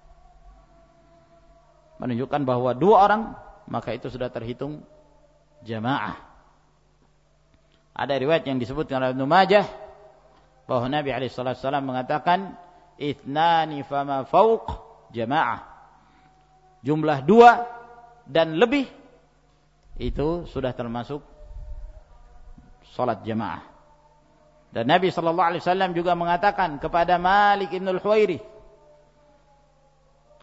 Menunjukkan bahwa 2 orang maka itu sudah terhitung jamaah. Ada riwayat yang disebutkan oleh Ibnu Majah bahwa Nabi alaihi wasallam mengatakan ithnani fama fauq jamaah. Jumlah 2 dan lebih itu sudah termasuk salat jamaah. Dan Nabi SAW juga mengatakan kepada Malik ibn al-Huwairith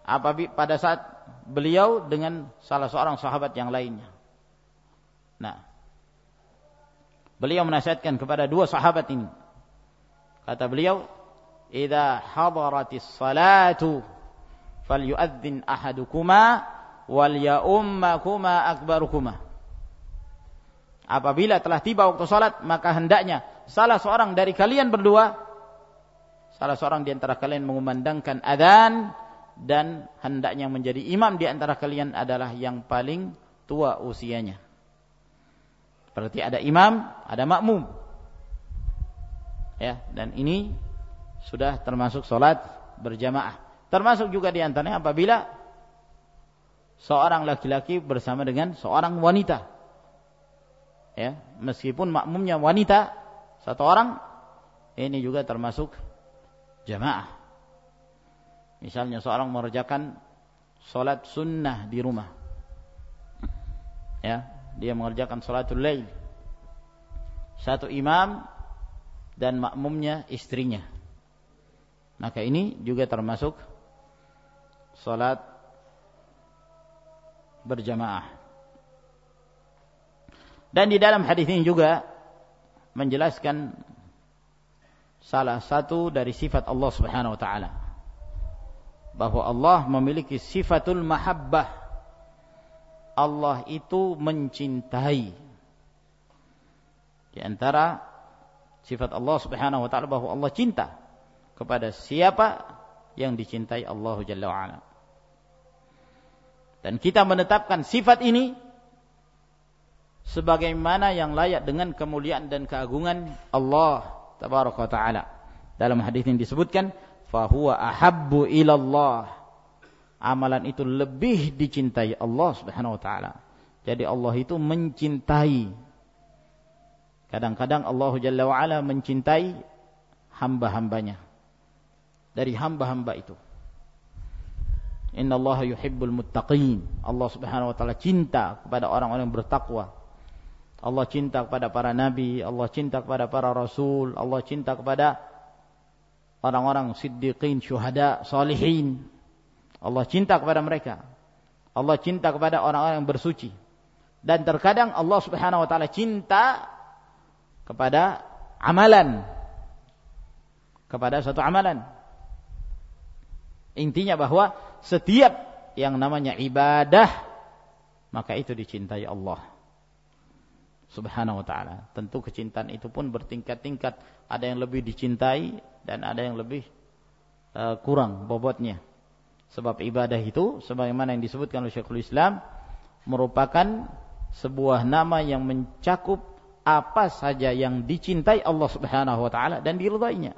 pada saat beliau dengan salah seorang sahabat yang lainnya. Nah, beliau menasihatkan kepada dua sahabat ini. Kata beliau, "Idza hadaratis salatu falyu'adzin ahadukuma wal ya'ummakuma akbarukuma." Apabila telah tiba waktu salat, maka hendaknya salah seorang dari kalian berdua, salah seorang di antara kalian mengumandangkan adzan, dan hendaknya menjadi imam di antara kalian adalah yang paling tua usianya. Berarti ada imam, ada makmum. Ya, dan ini sudah termasuk salat berjamaah. Termasuk juga di antaranya apabila seorang laki-laki bersama dengan seorang wanita. Ya, meskipun makmumnya wanita satu orang, ini juga termasuk jamaah. Misalnya seorang mengerjakan salat sunnah di rumah. Ya, dia mengerjakan salatul lail. Satu imam dan makmumnya istrinya. Maka ini juga termasuk salat berjamaah. Dan di dalam hadis ini juga menjelaskan salah satu dari sifat Allah Subhanahu wa taala, bahwa Allah memiliki sifatul mahabbah. Allah itu mencintai. Di antara sifat Allah Subhanahu wa taala bahwa Allah cinta kepada siapa yang dicintai Allah Jalla wa ala. Dan kita menetapkan sifat ini sebagaimana yang layak dengan kemuliaan dan keagungan Allah tabaraka wa taala. Dalam hadis ini disebutkan, fa huwa ahabbu ilallah. Amalan itu lebih dicintai Allah Subhanahu wa taala. Jadi Allah itu mencintai. Kadang-kadang Allah Jalla wa ala mencintai hamba-hambanya. Dari hamba-hamba itu, innallaha yuhibbul muttaqin. Allah Subhanahu wa taala cinta kepada orang-orang yang bertakwa. Allah cinta kepada para nabi, Allah cinta kepada para rasul, Allah cinta kepada orang-orang siddiqin, syuhada, salihin. Allah cinta kepada mereka. Allah cinta kepada orang-orang yang bersuci. Dan terkadang Allah Subhanahu wa taala cinta kepada amalan. Kepada suatu amalan. Intinya bahwa setiap yang namanya ibadah, maka itu dicintai Allah Subhanahu wa ta'ala. Tentu kecintaan itu pun bertingkat-tingkat. Ada yang lebih dicintai dan ada yang lebih kurang bobotnya. Sebab ibadah itu, sebagaimana yang disebutkan oleh Syekhul Islam, merupakan sebuah nama yang mencakup apa saja yang dicintai Allah Subhanahu wa ta'ala dan diridainya.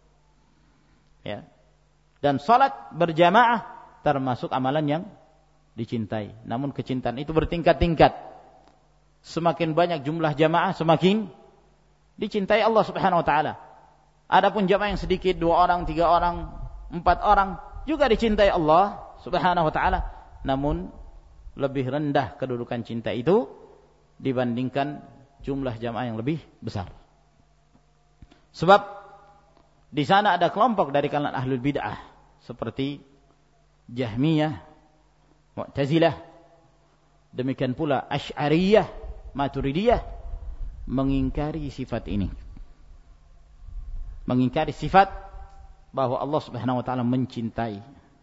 Ya. Dan salat berjamaah termasuk amalan yang dicintai. Namun kecintaan itu bertingkat-tingkat. Semakin banyak jumlah jamaah, semakin dicintai Allah Subhanahu wa taala. Adapun jamaah yang sedikit, 2 orang, 3 orang, 4 orang, juga dicintai Allah Subhanahu wa taala. Namun lebih rendah kedudukan cinta itu dibandingkan jumlah jamaah yang lebih besar. Sebab di sana ada kelompok dari kalangan ahlul bid'ah seperti Jahmiyah, Mu'tazilah, demikian pula Asy'ariyah, Maturidiyah, mengingkari sifat ini. Mengingkari sifat bahwa Allah Subhanahu wa taala mencintai.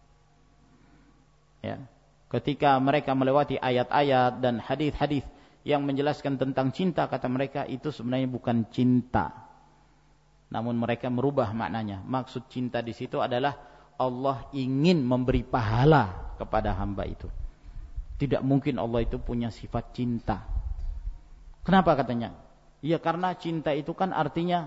Ya. Ketika mereka melewati ayat-ayat dan hadis-hadis yang menjelaskan tentang cinta, kata mereka itu sebenarnya bukan cinta. Namun mereka merubah maknanya. Maksud cinta di situ adalah Allah ingin memberi pahala kepada hamba itu. Tidak mungkin Allah itu punya sifat cinta. Kenapa katanya? Ya karena cinta itu kan artinya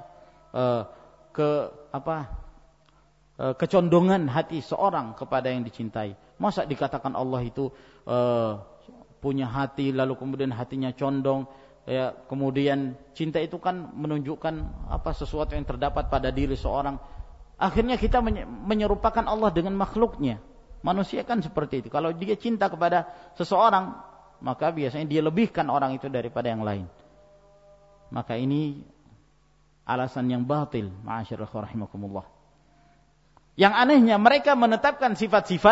kecondongan hati seorang kepada yang dicintai. Masa dikatakan Allah itu punya hati lalu kemudian hatinya condong, ya, kemudian cinta itu kan menunjukkan sesuatu yang terdapat pada diri seorang. Akhirnya kita menyerupakan Allah dengan makhluknya. Manusia kan seperti itu. Kalau dia cinta kepada seseorang, maka biasanya dia lebihkan orang itu daripada yang lain. Maka ini alasan yang batil, ma'asyiral rahimakumullah. Yang anehnya mereka menetapkan sifat-sifat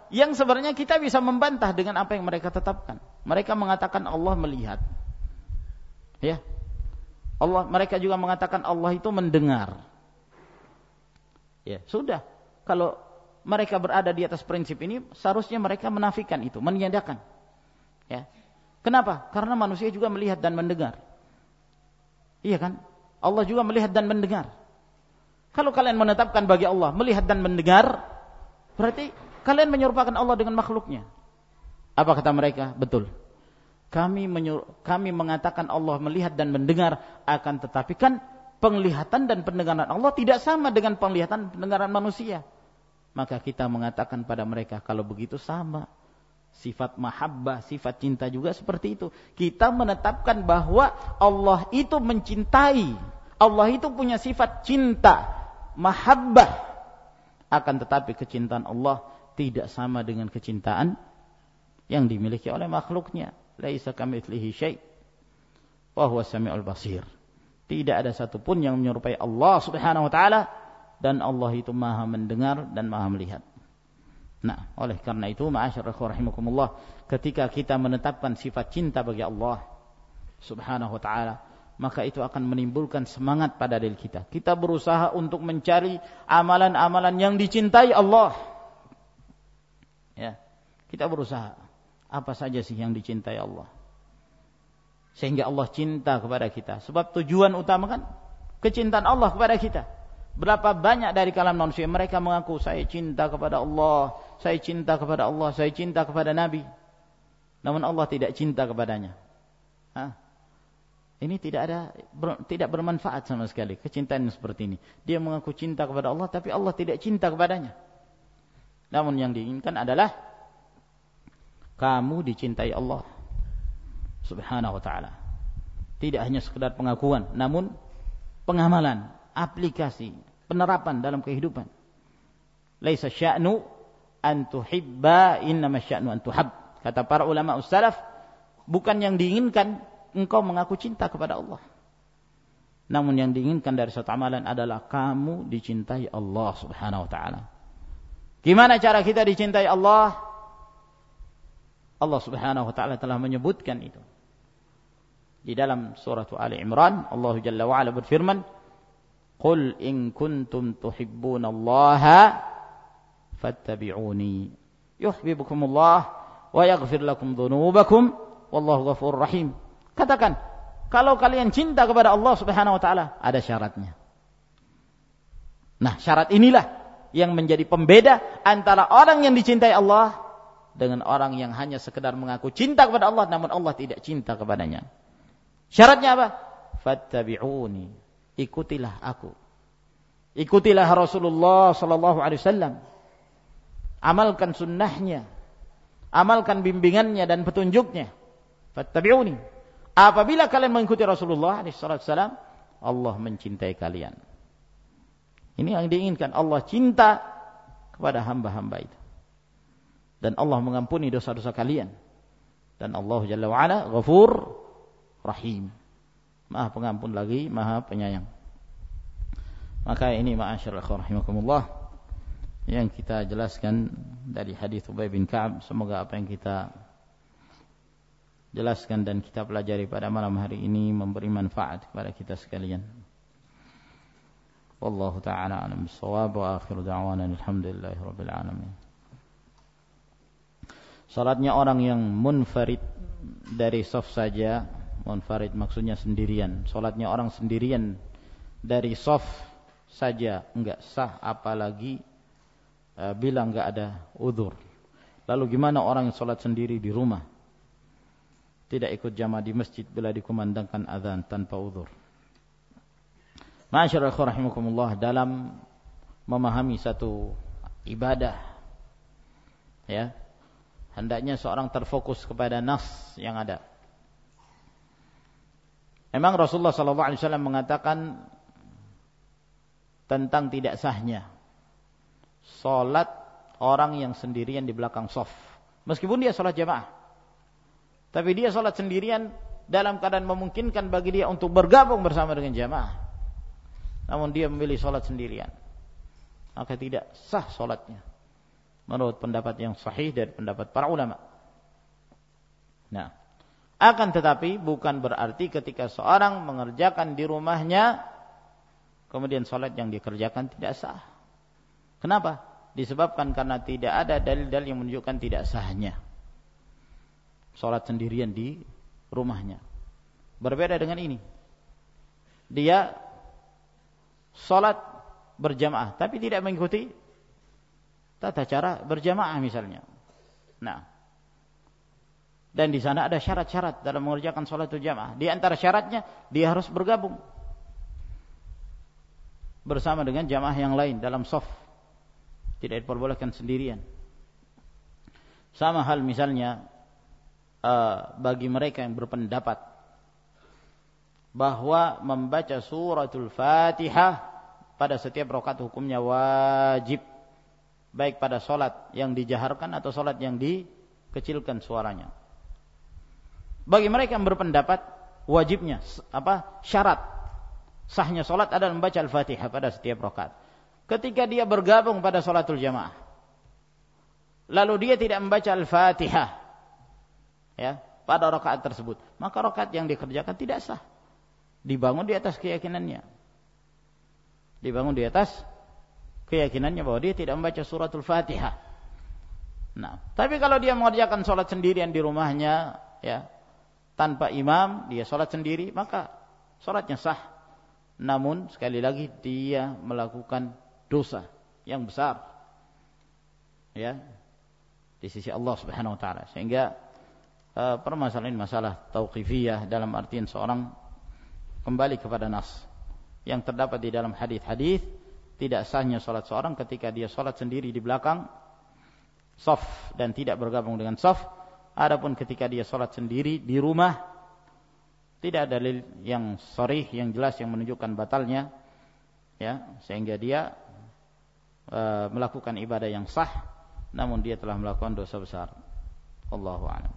yang sebenarnya kita bisa membantah dengan apa yang mereka tetapkan. Mereka mengatakan Allah melihat. Ya. Mereka juga mengatakan Allah itu mendengar. Ya, sudah. Kalau mereka berada di atas prinsip ini, seharusnya mereka menafikan itu, meniadakan. Ya. Kenapa? Karena manusia juga melihat dan mendengar. Iya kan? Allah juga melihat dan mendengar. Kalau kalian menetapkan bagi Allah melihat dan mendengar, berarti kalian menyerupakan Allah dengan makhluknya. Apa kata mereka? Betul. Kami mengatakan Allah melihat dan mendengar, akan tetapi kan penglihatan dan pendengaran Allah tidak sama dengan penglihatan dan pendengaran manusia. Maka kita mengatakan pada mereka, kalau begitu sama. Sifat mahabbah, sifat cinta juga seperti itu. Kita menetapkan bahwa Allah itu mencintai. Allah itu punya sifat cinta, mahabbah. Akan tetapi kecintaan Allah tidak sama dengan kecintaan yang dimiliki oleh makhluknya. Laisa kamitslihi syai' wa huwas samiul basir. Tidak ada satupun yang menyerupai Allah Subhanahu wa taala, dan Allah itu Maha mendengar dan Maha melihat. Nah, oleh karena itu, ma'asyiral ikhwah rahimakumullah, ketika kita menetapkan sifat cinta bagi Allah Subhanahu wa taala, maka itu akan menimbulkan semangat pada diri kita. Kita berusaha untuk mencari amalan-amalan yang dicintai Allah. Ya. Kita berusaha apa saja sih yang dicintai Allah, sehingga Allah cinta kepada kita. Sebab tujuan utama kan kecintaan Allah kepada kita. Berapa banyak dari kalangan manusia mereka mengaku saya cinta kepada Allah, saya cinta kepada Allah, saya cinta kepada Nabi. Namun Allah tidak cinta kepadanya. Ini tidak bermanfaat sama sekali kecintaan seperti ini. Dia mengaku cinta kepada Allah tapi Allah tidak cinta kepadanya. Namun yang diinginkan adalah kamu dicintai Allah Subhanahu wa taala. Tidak hanya sekedar pengakuan, namun pengamalan, aplikasi, penerapan dalam kehidupan. Laisa sya'nu an tuhibba, innama sya'nu an tuhab. Kata para ulama salaf, bukan yang diinginkan engkau mengaku cinta kepada Allah. Namun yang diinginkan dari satu amalan adalah kamu dicintai Allah Subhanahu wa taala. Gimana cara kita dicintai Allah? Allah Subhanahu wa taala telah menyebutkan itu. Di dalam surah Ali Imran, Allah Jalla wa Ala berfirman, "Qul in kuntum tuhibbunallaha fattabi'uni yuhibbukumullah wa yaghfir lakum dhunubakum wallahu ghafurur rahim." Katakan, kalau kalian cinta kepada Allah Subhanahu wa taala, ada syaratnya. Nah, syarat inilah yang menjadi pembeda antara orang yang dicintai Allah dengan orang yang hanya sekedar mengaku cinta kepada Allah namun Allah tidak cinta kepadanya. Syaratnya apa? Fattabi'uni, ikutilah aku. Ikutilah Rasulullah sallallahu alaihi wasallam. Amalkan sunnahnya. Amalkan bimbingannya dan petunjuknya. Fattabi'uni. Apabila kalian mengikuti Rasulullah alaihi wasallam, Allah mencintai kalian. Ini yang diinginkan. Allah cinta kepada hamba-hamba itu. Dan Allah mengampuni dosa-dosa kalian. Dan Allah Jalla wa'ala Ghafur Rahim. Maha pengampun lagi, Maha penyayang. Maka ini ma'asyiral ikhwah rahimakumullah yang kita jelaskan dari hadis Ubay bin Ka'ab. Semoga apa yang kita jelaskan dan kita pelajari pada malam hari ini memberi manfaat kepada kita sekalian. Wallahu ta'ala a'lam bis-shawab wa akhiru da'wana alhamdulillahi rabbil alamin. Salatnya orang yang munfarid dari shaf saja, munfarid maksudnya sendirian. Salatnya orang sendirian dari shaf saja enggak sah, apalagi bila enggak ada udzur. Lalu gimana orang yang salat sendiri di rumah, tidak ikut jamaah di masjid bila dikumandangkan azan tanpa udzur? Ma'asyiral ikhwah rahimakumullah, dalam memahami satu ibadah, ya, hendaknya seorang terfokus kepada nas yang ada. Memang Rasulullah sallallahu alaihi wasallam mengatakan tentang tidak sahnya salat orang yang sendirian di belakang shaf. Meskipun dia salat jamaah, tapi dia salat sendirian dalam keadaan memungkinkan bagi dia untuk bergabung bersama dengan jamaah, namun dia memilih salat sendirian, maka tidak sah salatnya. menurut pendapat yang sahih dari pendapat para ulama. Nah, akan tetapi bukan berarti ketika seorang mengerjakan di rumahnya kemudian salat yang dikerjakan tidak sah. Kenapa? Disebabkan karena tidak ada dalil-dalil yang menunjukkan tidak sahnya salat sendirian di rumahnya. Berbeda dengan ini. Dia salat berjamaah tapi tidak mengikuti tata cara berjamaah misalnya. Nah, dan di sana ada syarat-syarat dalam mengerjakan sholatul jamaah. Di antara syaratnya dia harus bergabung bersama dengan jamaah yang lain dalam shaf. Tidak diperbolehkan sendirian. Sama hal misalnya bagi mereka yang berpendapat bahwa membaca suratul Fatihah pada setiap rakaat hukumnya wajib, baik pada solat yang dijaharkan atau solat yang dikecilkan suaranya. Bagi mereka yang berpendapat wajibnya syarat sahnya solat adalah membaca Al-Fatihah pada setiap rakaat. Ketika dia bergabung pada solatul jamaah, lalu dia tidak membaca Al-Fatihah, ya, pada rakaat tersebut, maka rakaat yang dikerjakan tidak sah. Dibangun di atas keyakinannya. Dibangun di atas keyakinannya bahwa dia tidak membaca suratul Fatihah. Nah, tapi kalau dia mengerjakan sholat sendirian di rumahnya, ya, tanpa imam, dia sholat sendiri, maka sholatnya sah. Namun sekali lagi dia melakukan dosa yang besar, ya, di sisi Allah Subhanahu Wa Taala. Sehingga permasalahan masalah tauqifiyah dalam artian seorang kembali kepada nas yang terdapat di dalam hadis-hadis. Tidak sahnya salat seorang ketika dia salat sendiri di belakang shaf dan tidak bergabung dengan shaf. Adapun ketika dia salat sendiri di rumah, tidak ada dalil yang sharih, yang jelas yang menunjukkan batalnya, ya, sehingga dia melakukan ibadah yang sah, namun dia telah melakukan dosa besar. Wallahu a'lam.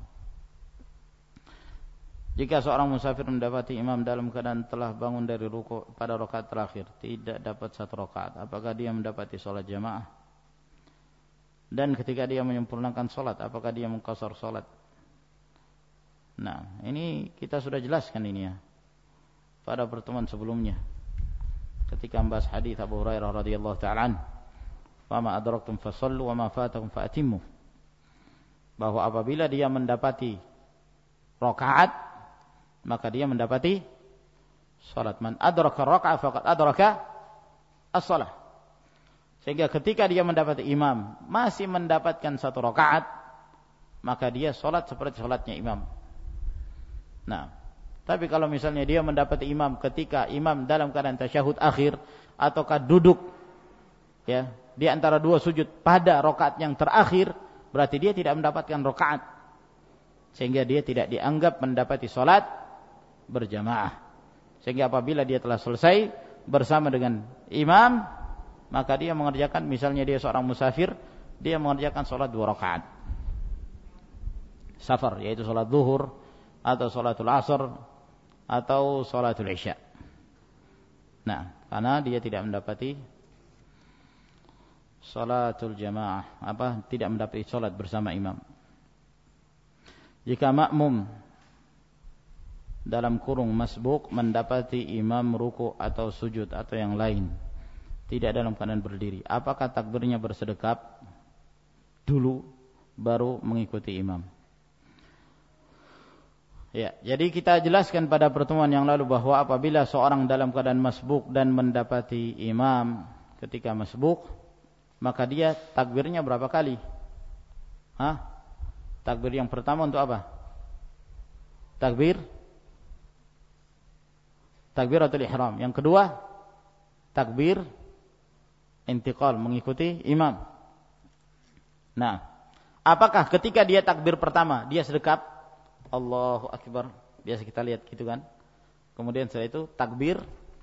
Jika seorang musafir mendapati imam dalam keadaan telah bangun dari ruku' pada rakaat terakhir, tidak dapat satu rakaat, apakah dia mendapati sholat jamaah? Dan ketika dia menyempurnakan sholat, apakah dia mengqasar sholat? Nah, ini kita sudah jelaskan ini, ya, pada pertemuan sebelumnya, ketika membahas hadis Abu Hurairah radhiyallahu ta'ala anhu, "Wa ma adraktum fasallu wa ma fatakum faatimmu." Bahwa apabila dia mendapati rakaat, maka dia mendapati salat. Man adraka raka'ah faqad adraka as-shalah. Sehingga ketika dia mendapati imam masih mendapatkan satu rakaat, maka dia salat seperti salatnya imam. Nah, tapi kalau misalnya dia mendapati imam ketika imam dalam keadaan tasyahud akhir ataukah duduk, ya, di antara dua sujud pada rakaat yang terakhir, berarti dia tidak mendapatkan rakaat, sehingga dia tidak dianggap mendapati salat berjamaah. Sehingga apabila dia telah selesai bersama dengan imam, maka dia mengerjakan, misalnya dia seorang musafir, dia mengerjakan salat 2 rakaat safar, yaitu salat zuhur atau salatul asar atau salatul isya. Nah, karena dia tidak mendapati salatul jamaah, tidak mendapati salat bersama imam. Jika makmum dalam kurung masbuk mendapati imam ruku atau sujud atau yang lain, tidak dalam keadaan berdiri, apakah takbirnya bersedekap dulu baru mengikuti imam? Ya, jadi kita jelaskan pada pertemuan yang lalu bahwa apabila seorang dalam keadaan masbuk dan mendapati imam ketika masbuk, maka dia takbirnya berapa kali? Takbir yang pertama untuk apa? Takbiratul ihram. Yang kedua, takbir intiqal, mengikuti imam. Nah, apakah ketika dia takbir pertama dia sedekap Allahu Akbar, biasa kita lihat gitu kan? Kemudian setelah itu takbir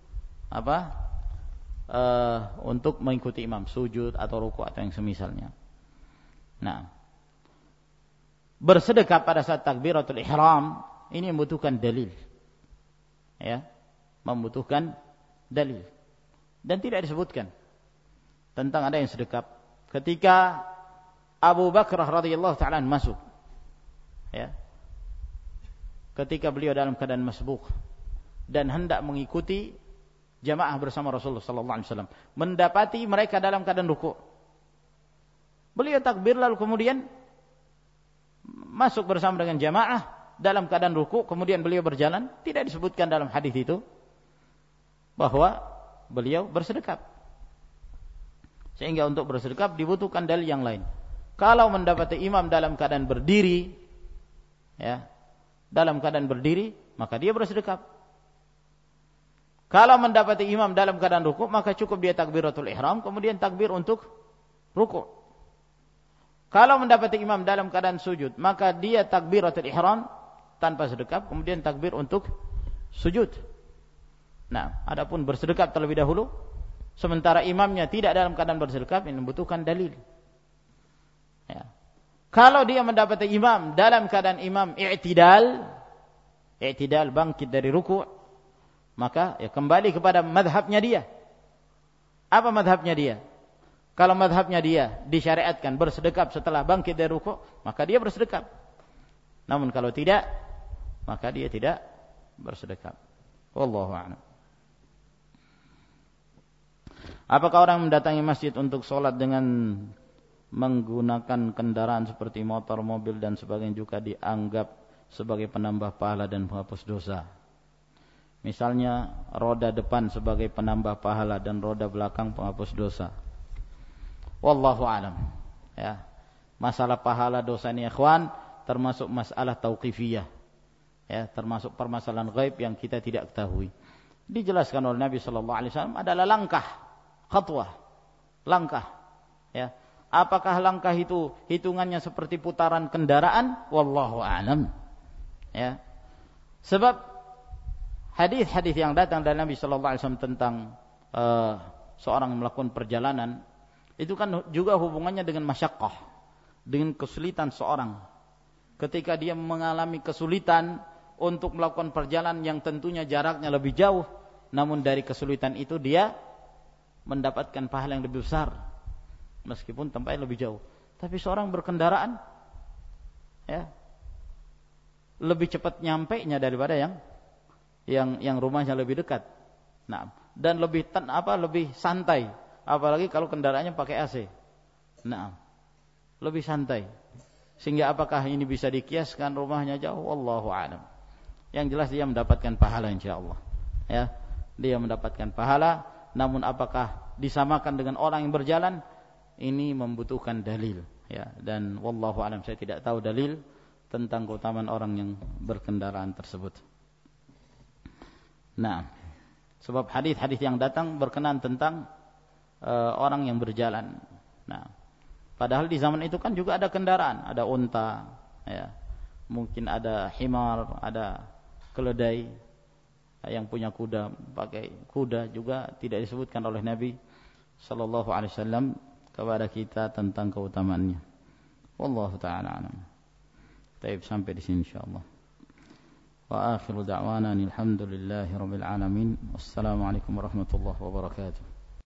untuk mengikuti imam, sujud atau ruku atau yang semisalnya. Nah, bersedekap pada saat takbiratul ihram ini membutuhkan dalil, ya, membutuhkan dalil, dan tidak disebutkan tentang ada yang sedekap ketika Abu Bakar radhiyallahu ta'ala masuk, ya, ketika beliau dalam keadaan masbuk dan hendak mengikuti jamaah bersama Rasulullah sallallahu alaihi wasallam, mendapati mereka dalam keadaan rukuk. Beliau takbir lalu kemudian masuk bersama dengan jamaah dalam keadaan rukuk, kemudian beliau berjalan. Tidak disebutkan dalam hadis itu bahwa beliau bersedekap. Sehingga untuk bersedekap dibutuhkan dalil yang lain. Kalau mendapati imam dalam keadaan berdiri, ya, dalam keadaan berdiri, maka dia bersedekap. Kalau mendapati imam dalam keadaan rukuk, maka cukup dia takbiratul ihram, kemudian takbir untuk rukuk. Kalau mendapati imam dalam keadaan sujud, maka dia takbiratul ihram tanpa sedekap, kemudian takbir untuk sujud. Nah, adapun bersedekap terlebih dahulu, sementara imamnya tidak dalam keadaan bersedekap, ini membutuhkan dalil. Ya. Kalau dia mendapati imam dalam keadaan imam i'tidal bangkit dari ruku', maka ya kembali kepada madhabnya dia. Apa madhabnya dia? Kalau madhabnya dia disyariatkan bersedekap setelah bangkit dari ruku', maka dia bersedekap. Namun kalau tidak, maka dia tidak bersedekap. Wallahu a'lam. Apakah orang mendatangi masjid untuk sholat dengan menggunakan kendaraan seperti motor, mobil dan sebagainya juga dianggap sebagai penambah pahala dan penghapus dosa? Misalnya roda depan sebagai penambah pahala dan roda belakang penghapus dosa. Wallahu a'lam. Ya. Masalah pahala dosa ini ikhwan termasuk masalah tauqifiyah. Ya, termasuk permasalahan ghaib yang kita tidak ketahui. Dijelaskan oleh Nabi sallallahu alaihi wasallam adalah langkah, khatwah, langkah. Ya. Apakah langkah itu hitungannya seperti putaran kendaraan? Wallahu a'lam. Ya. Sebab hadis-hadis yang datang dari Nabi sallallahu alaihi wasallam tentang seorang melakukan perjalanan, itu kan juga hubungannya dengan masyaqqah, dengan kesulitan seorang. Ketika dia mengalami kesulitan untuk melakukan perjalanan yang tentunya jaraknya lebih jauh, namun dari kesulitan itu dia mendapatkan pahala yang lebih besar. Meskipun tempatnya lebih jauh. Tapi seorang berkendaraan, ya, lebih cepat nyampainya daripada yang rumahnya lebih dekat. Nah, dan lebih lebih santai. Apalagi kalau kendaraannya pakai AC. Nah, lebih santai. Sehingga apakah ini bisa dikiaskan rumahnya jauh? Wallahu a'lam. Yang jelas dia mendapatkan pahala insyaallah. Ya, dia mendapatkan pahala. Namun apakah disamakan dengan orang yang berjalan? Ini membutuhkan dalil, ya, dan wallahu a'lam, saya tidak tahu dalil tentang keutamaan orang yang berkendaraan tersebut. Nah, sebab hadis-hadis yang datang berkenaan tentang orang yang berjalan. Nah, padahal di zaman itu kan juga ada kendaraan, ada unta, ya, mungkin ada himar, ada keledai, yang punya kuda, pakai kuda juga tidak disebutkan oleh Nabi sallallahu alaihi wasallam kepada kita tentang keutamaannya. Wallahu ta'ala a'lam. Baik, sampai di sini insyaallah. Wa akhiru da'wana alhamdulillahi rabbil alamin. Wassalamu alaikum warahmatullahi wabarakatuh.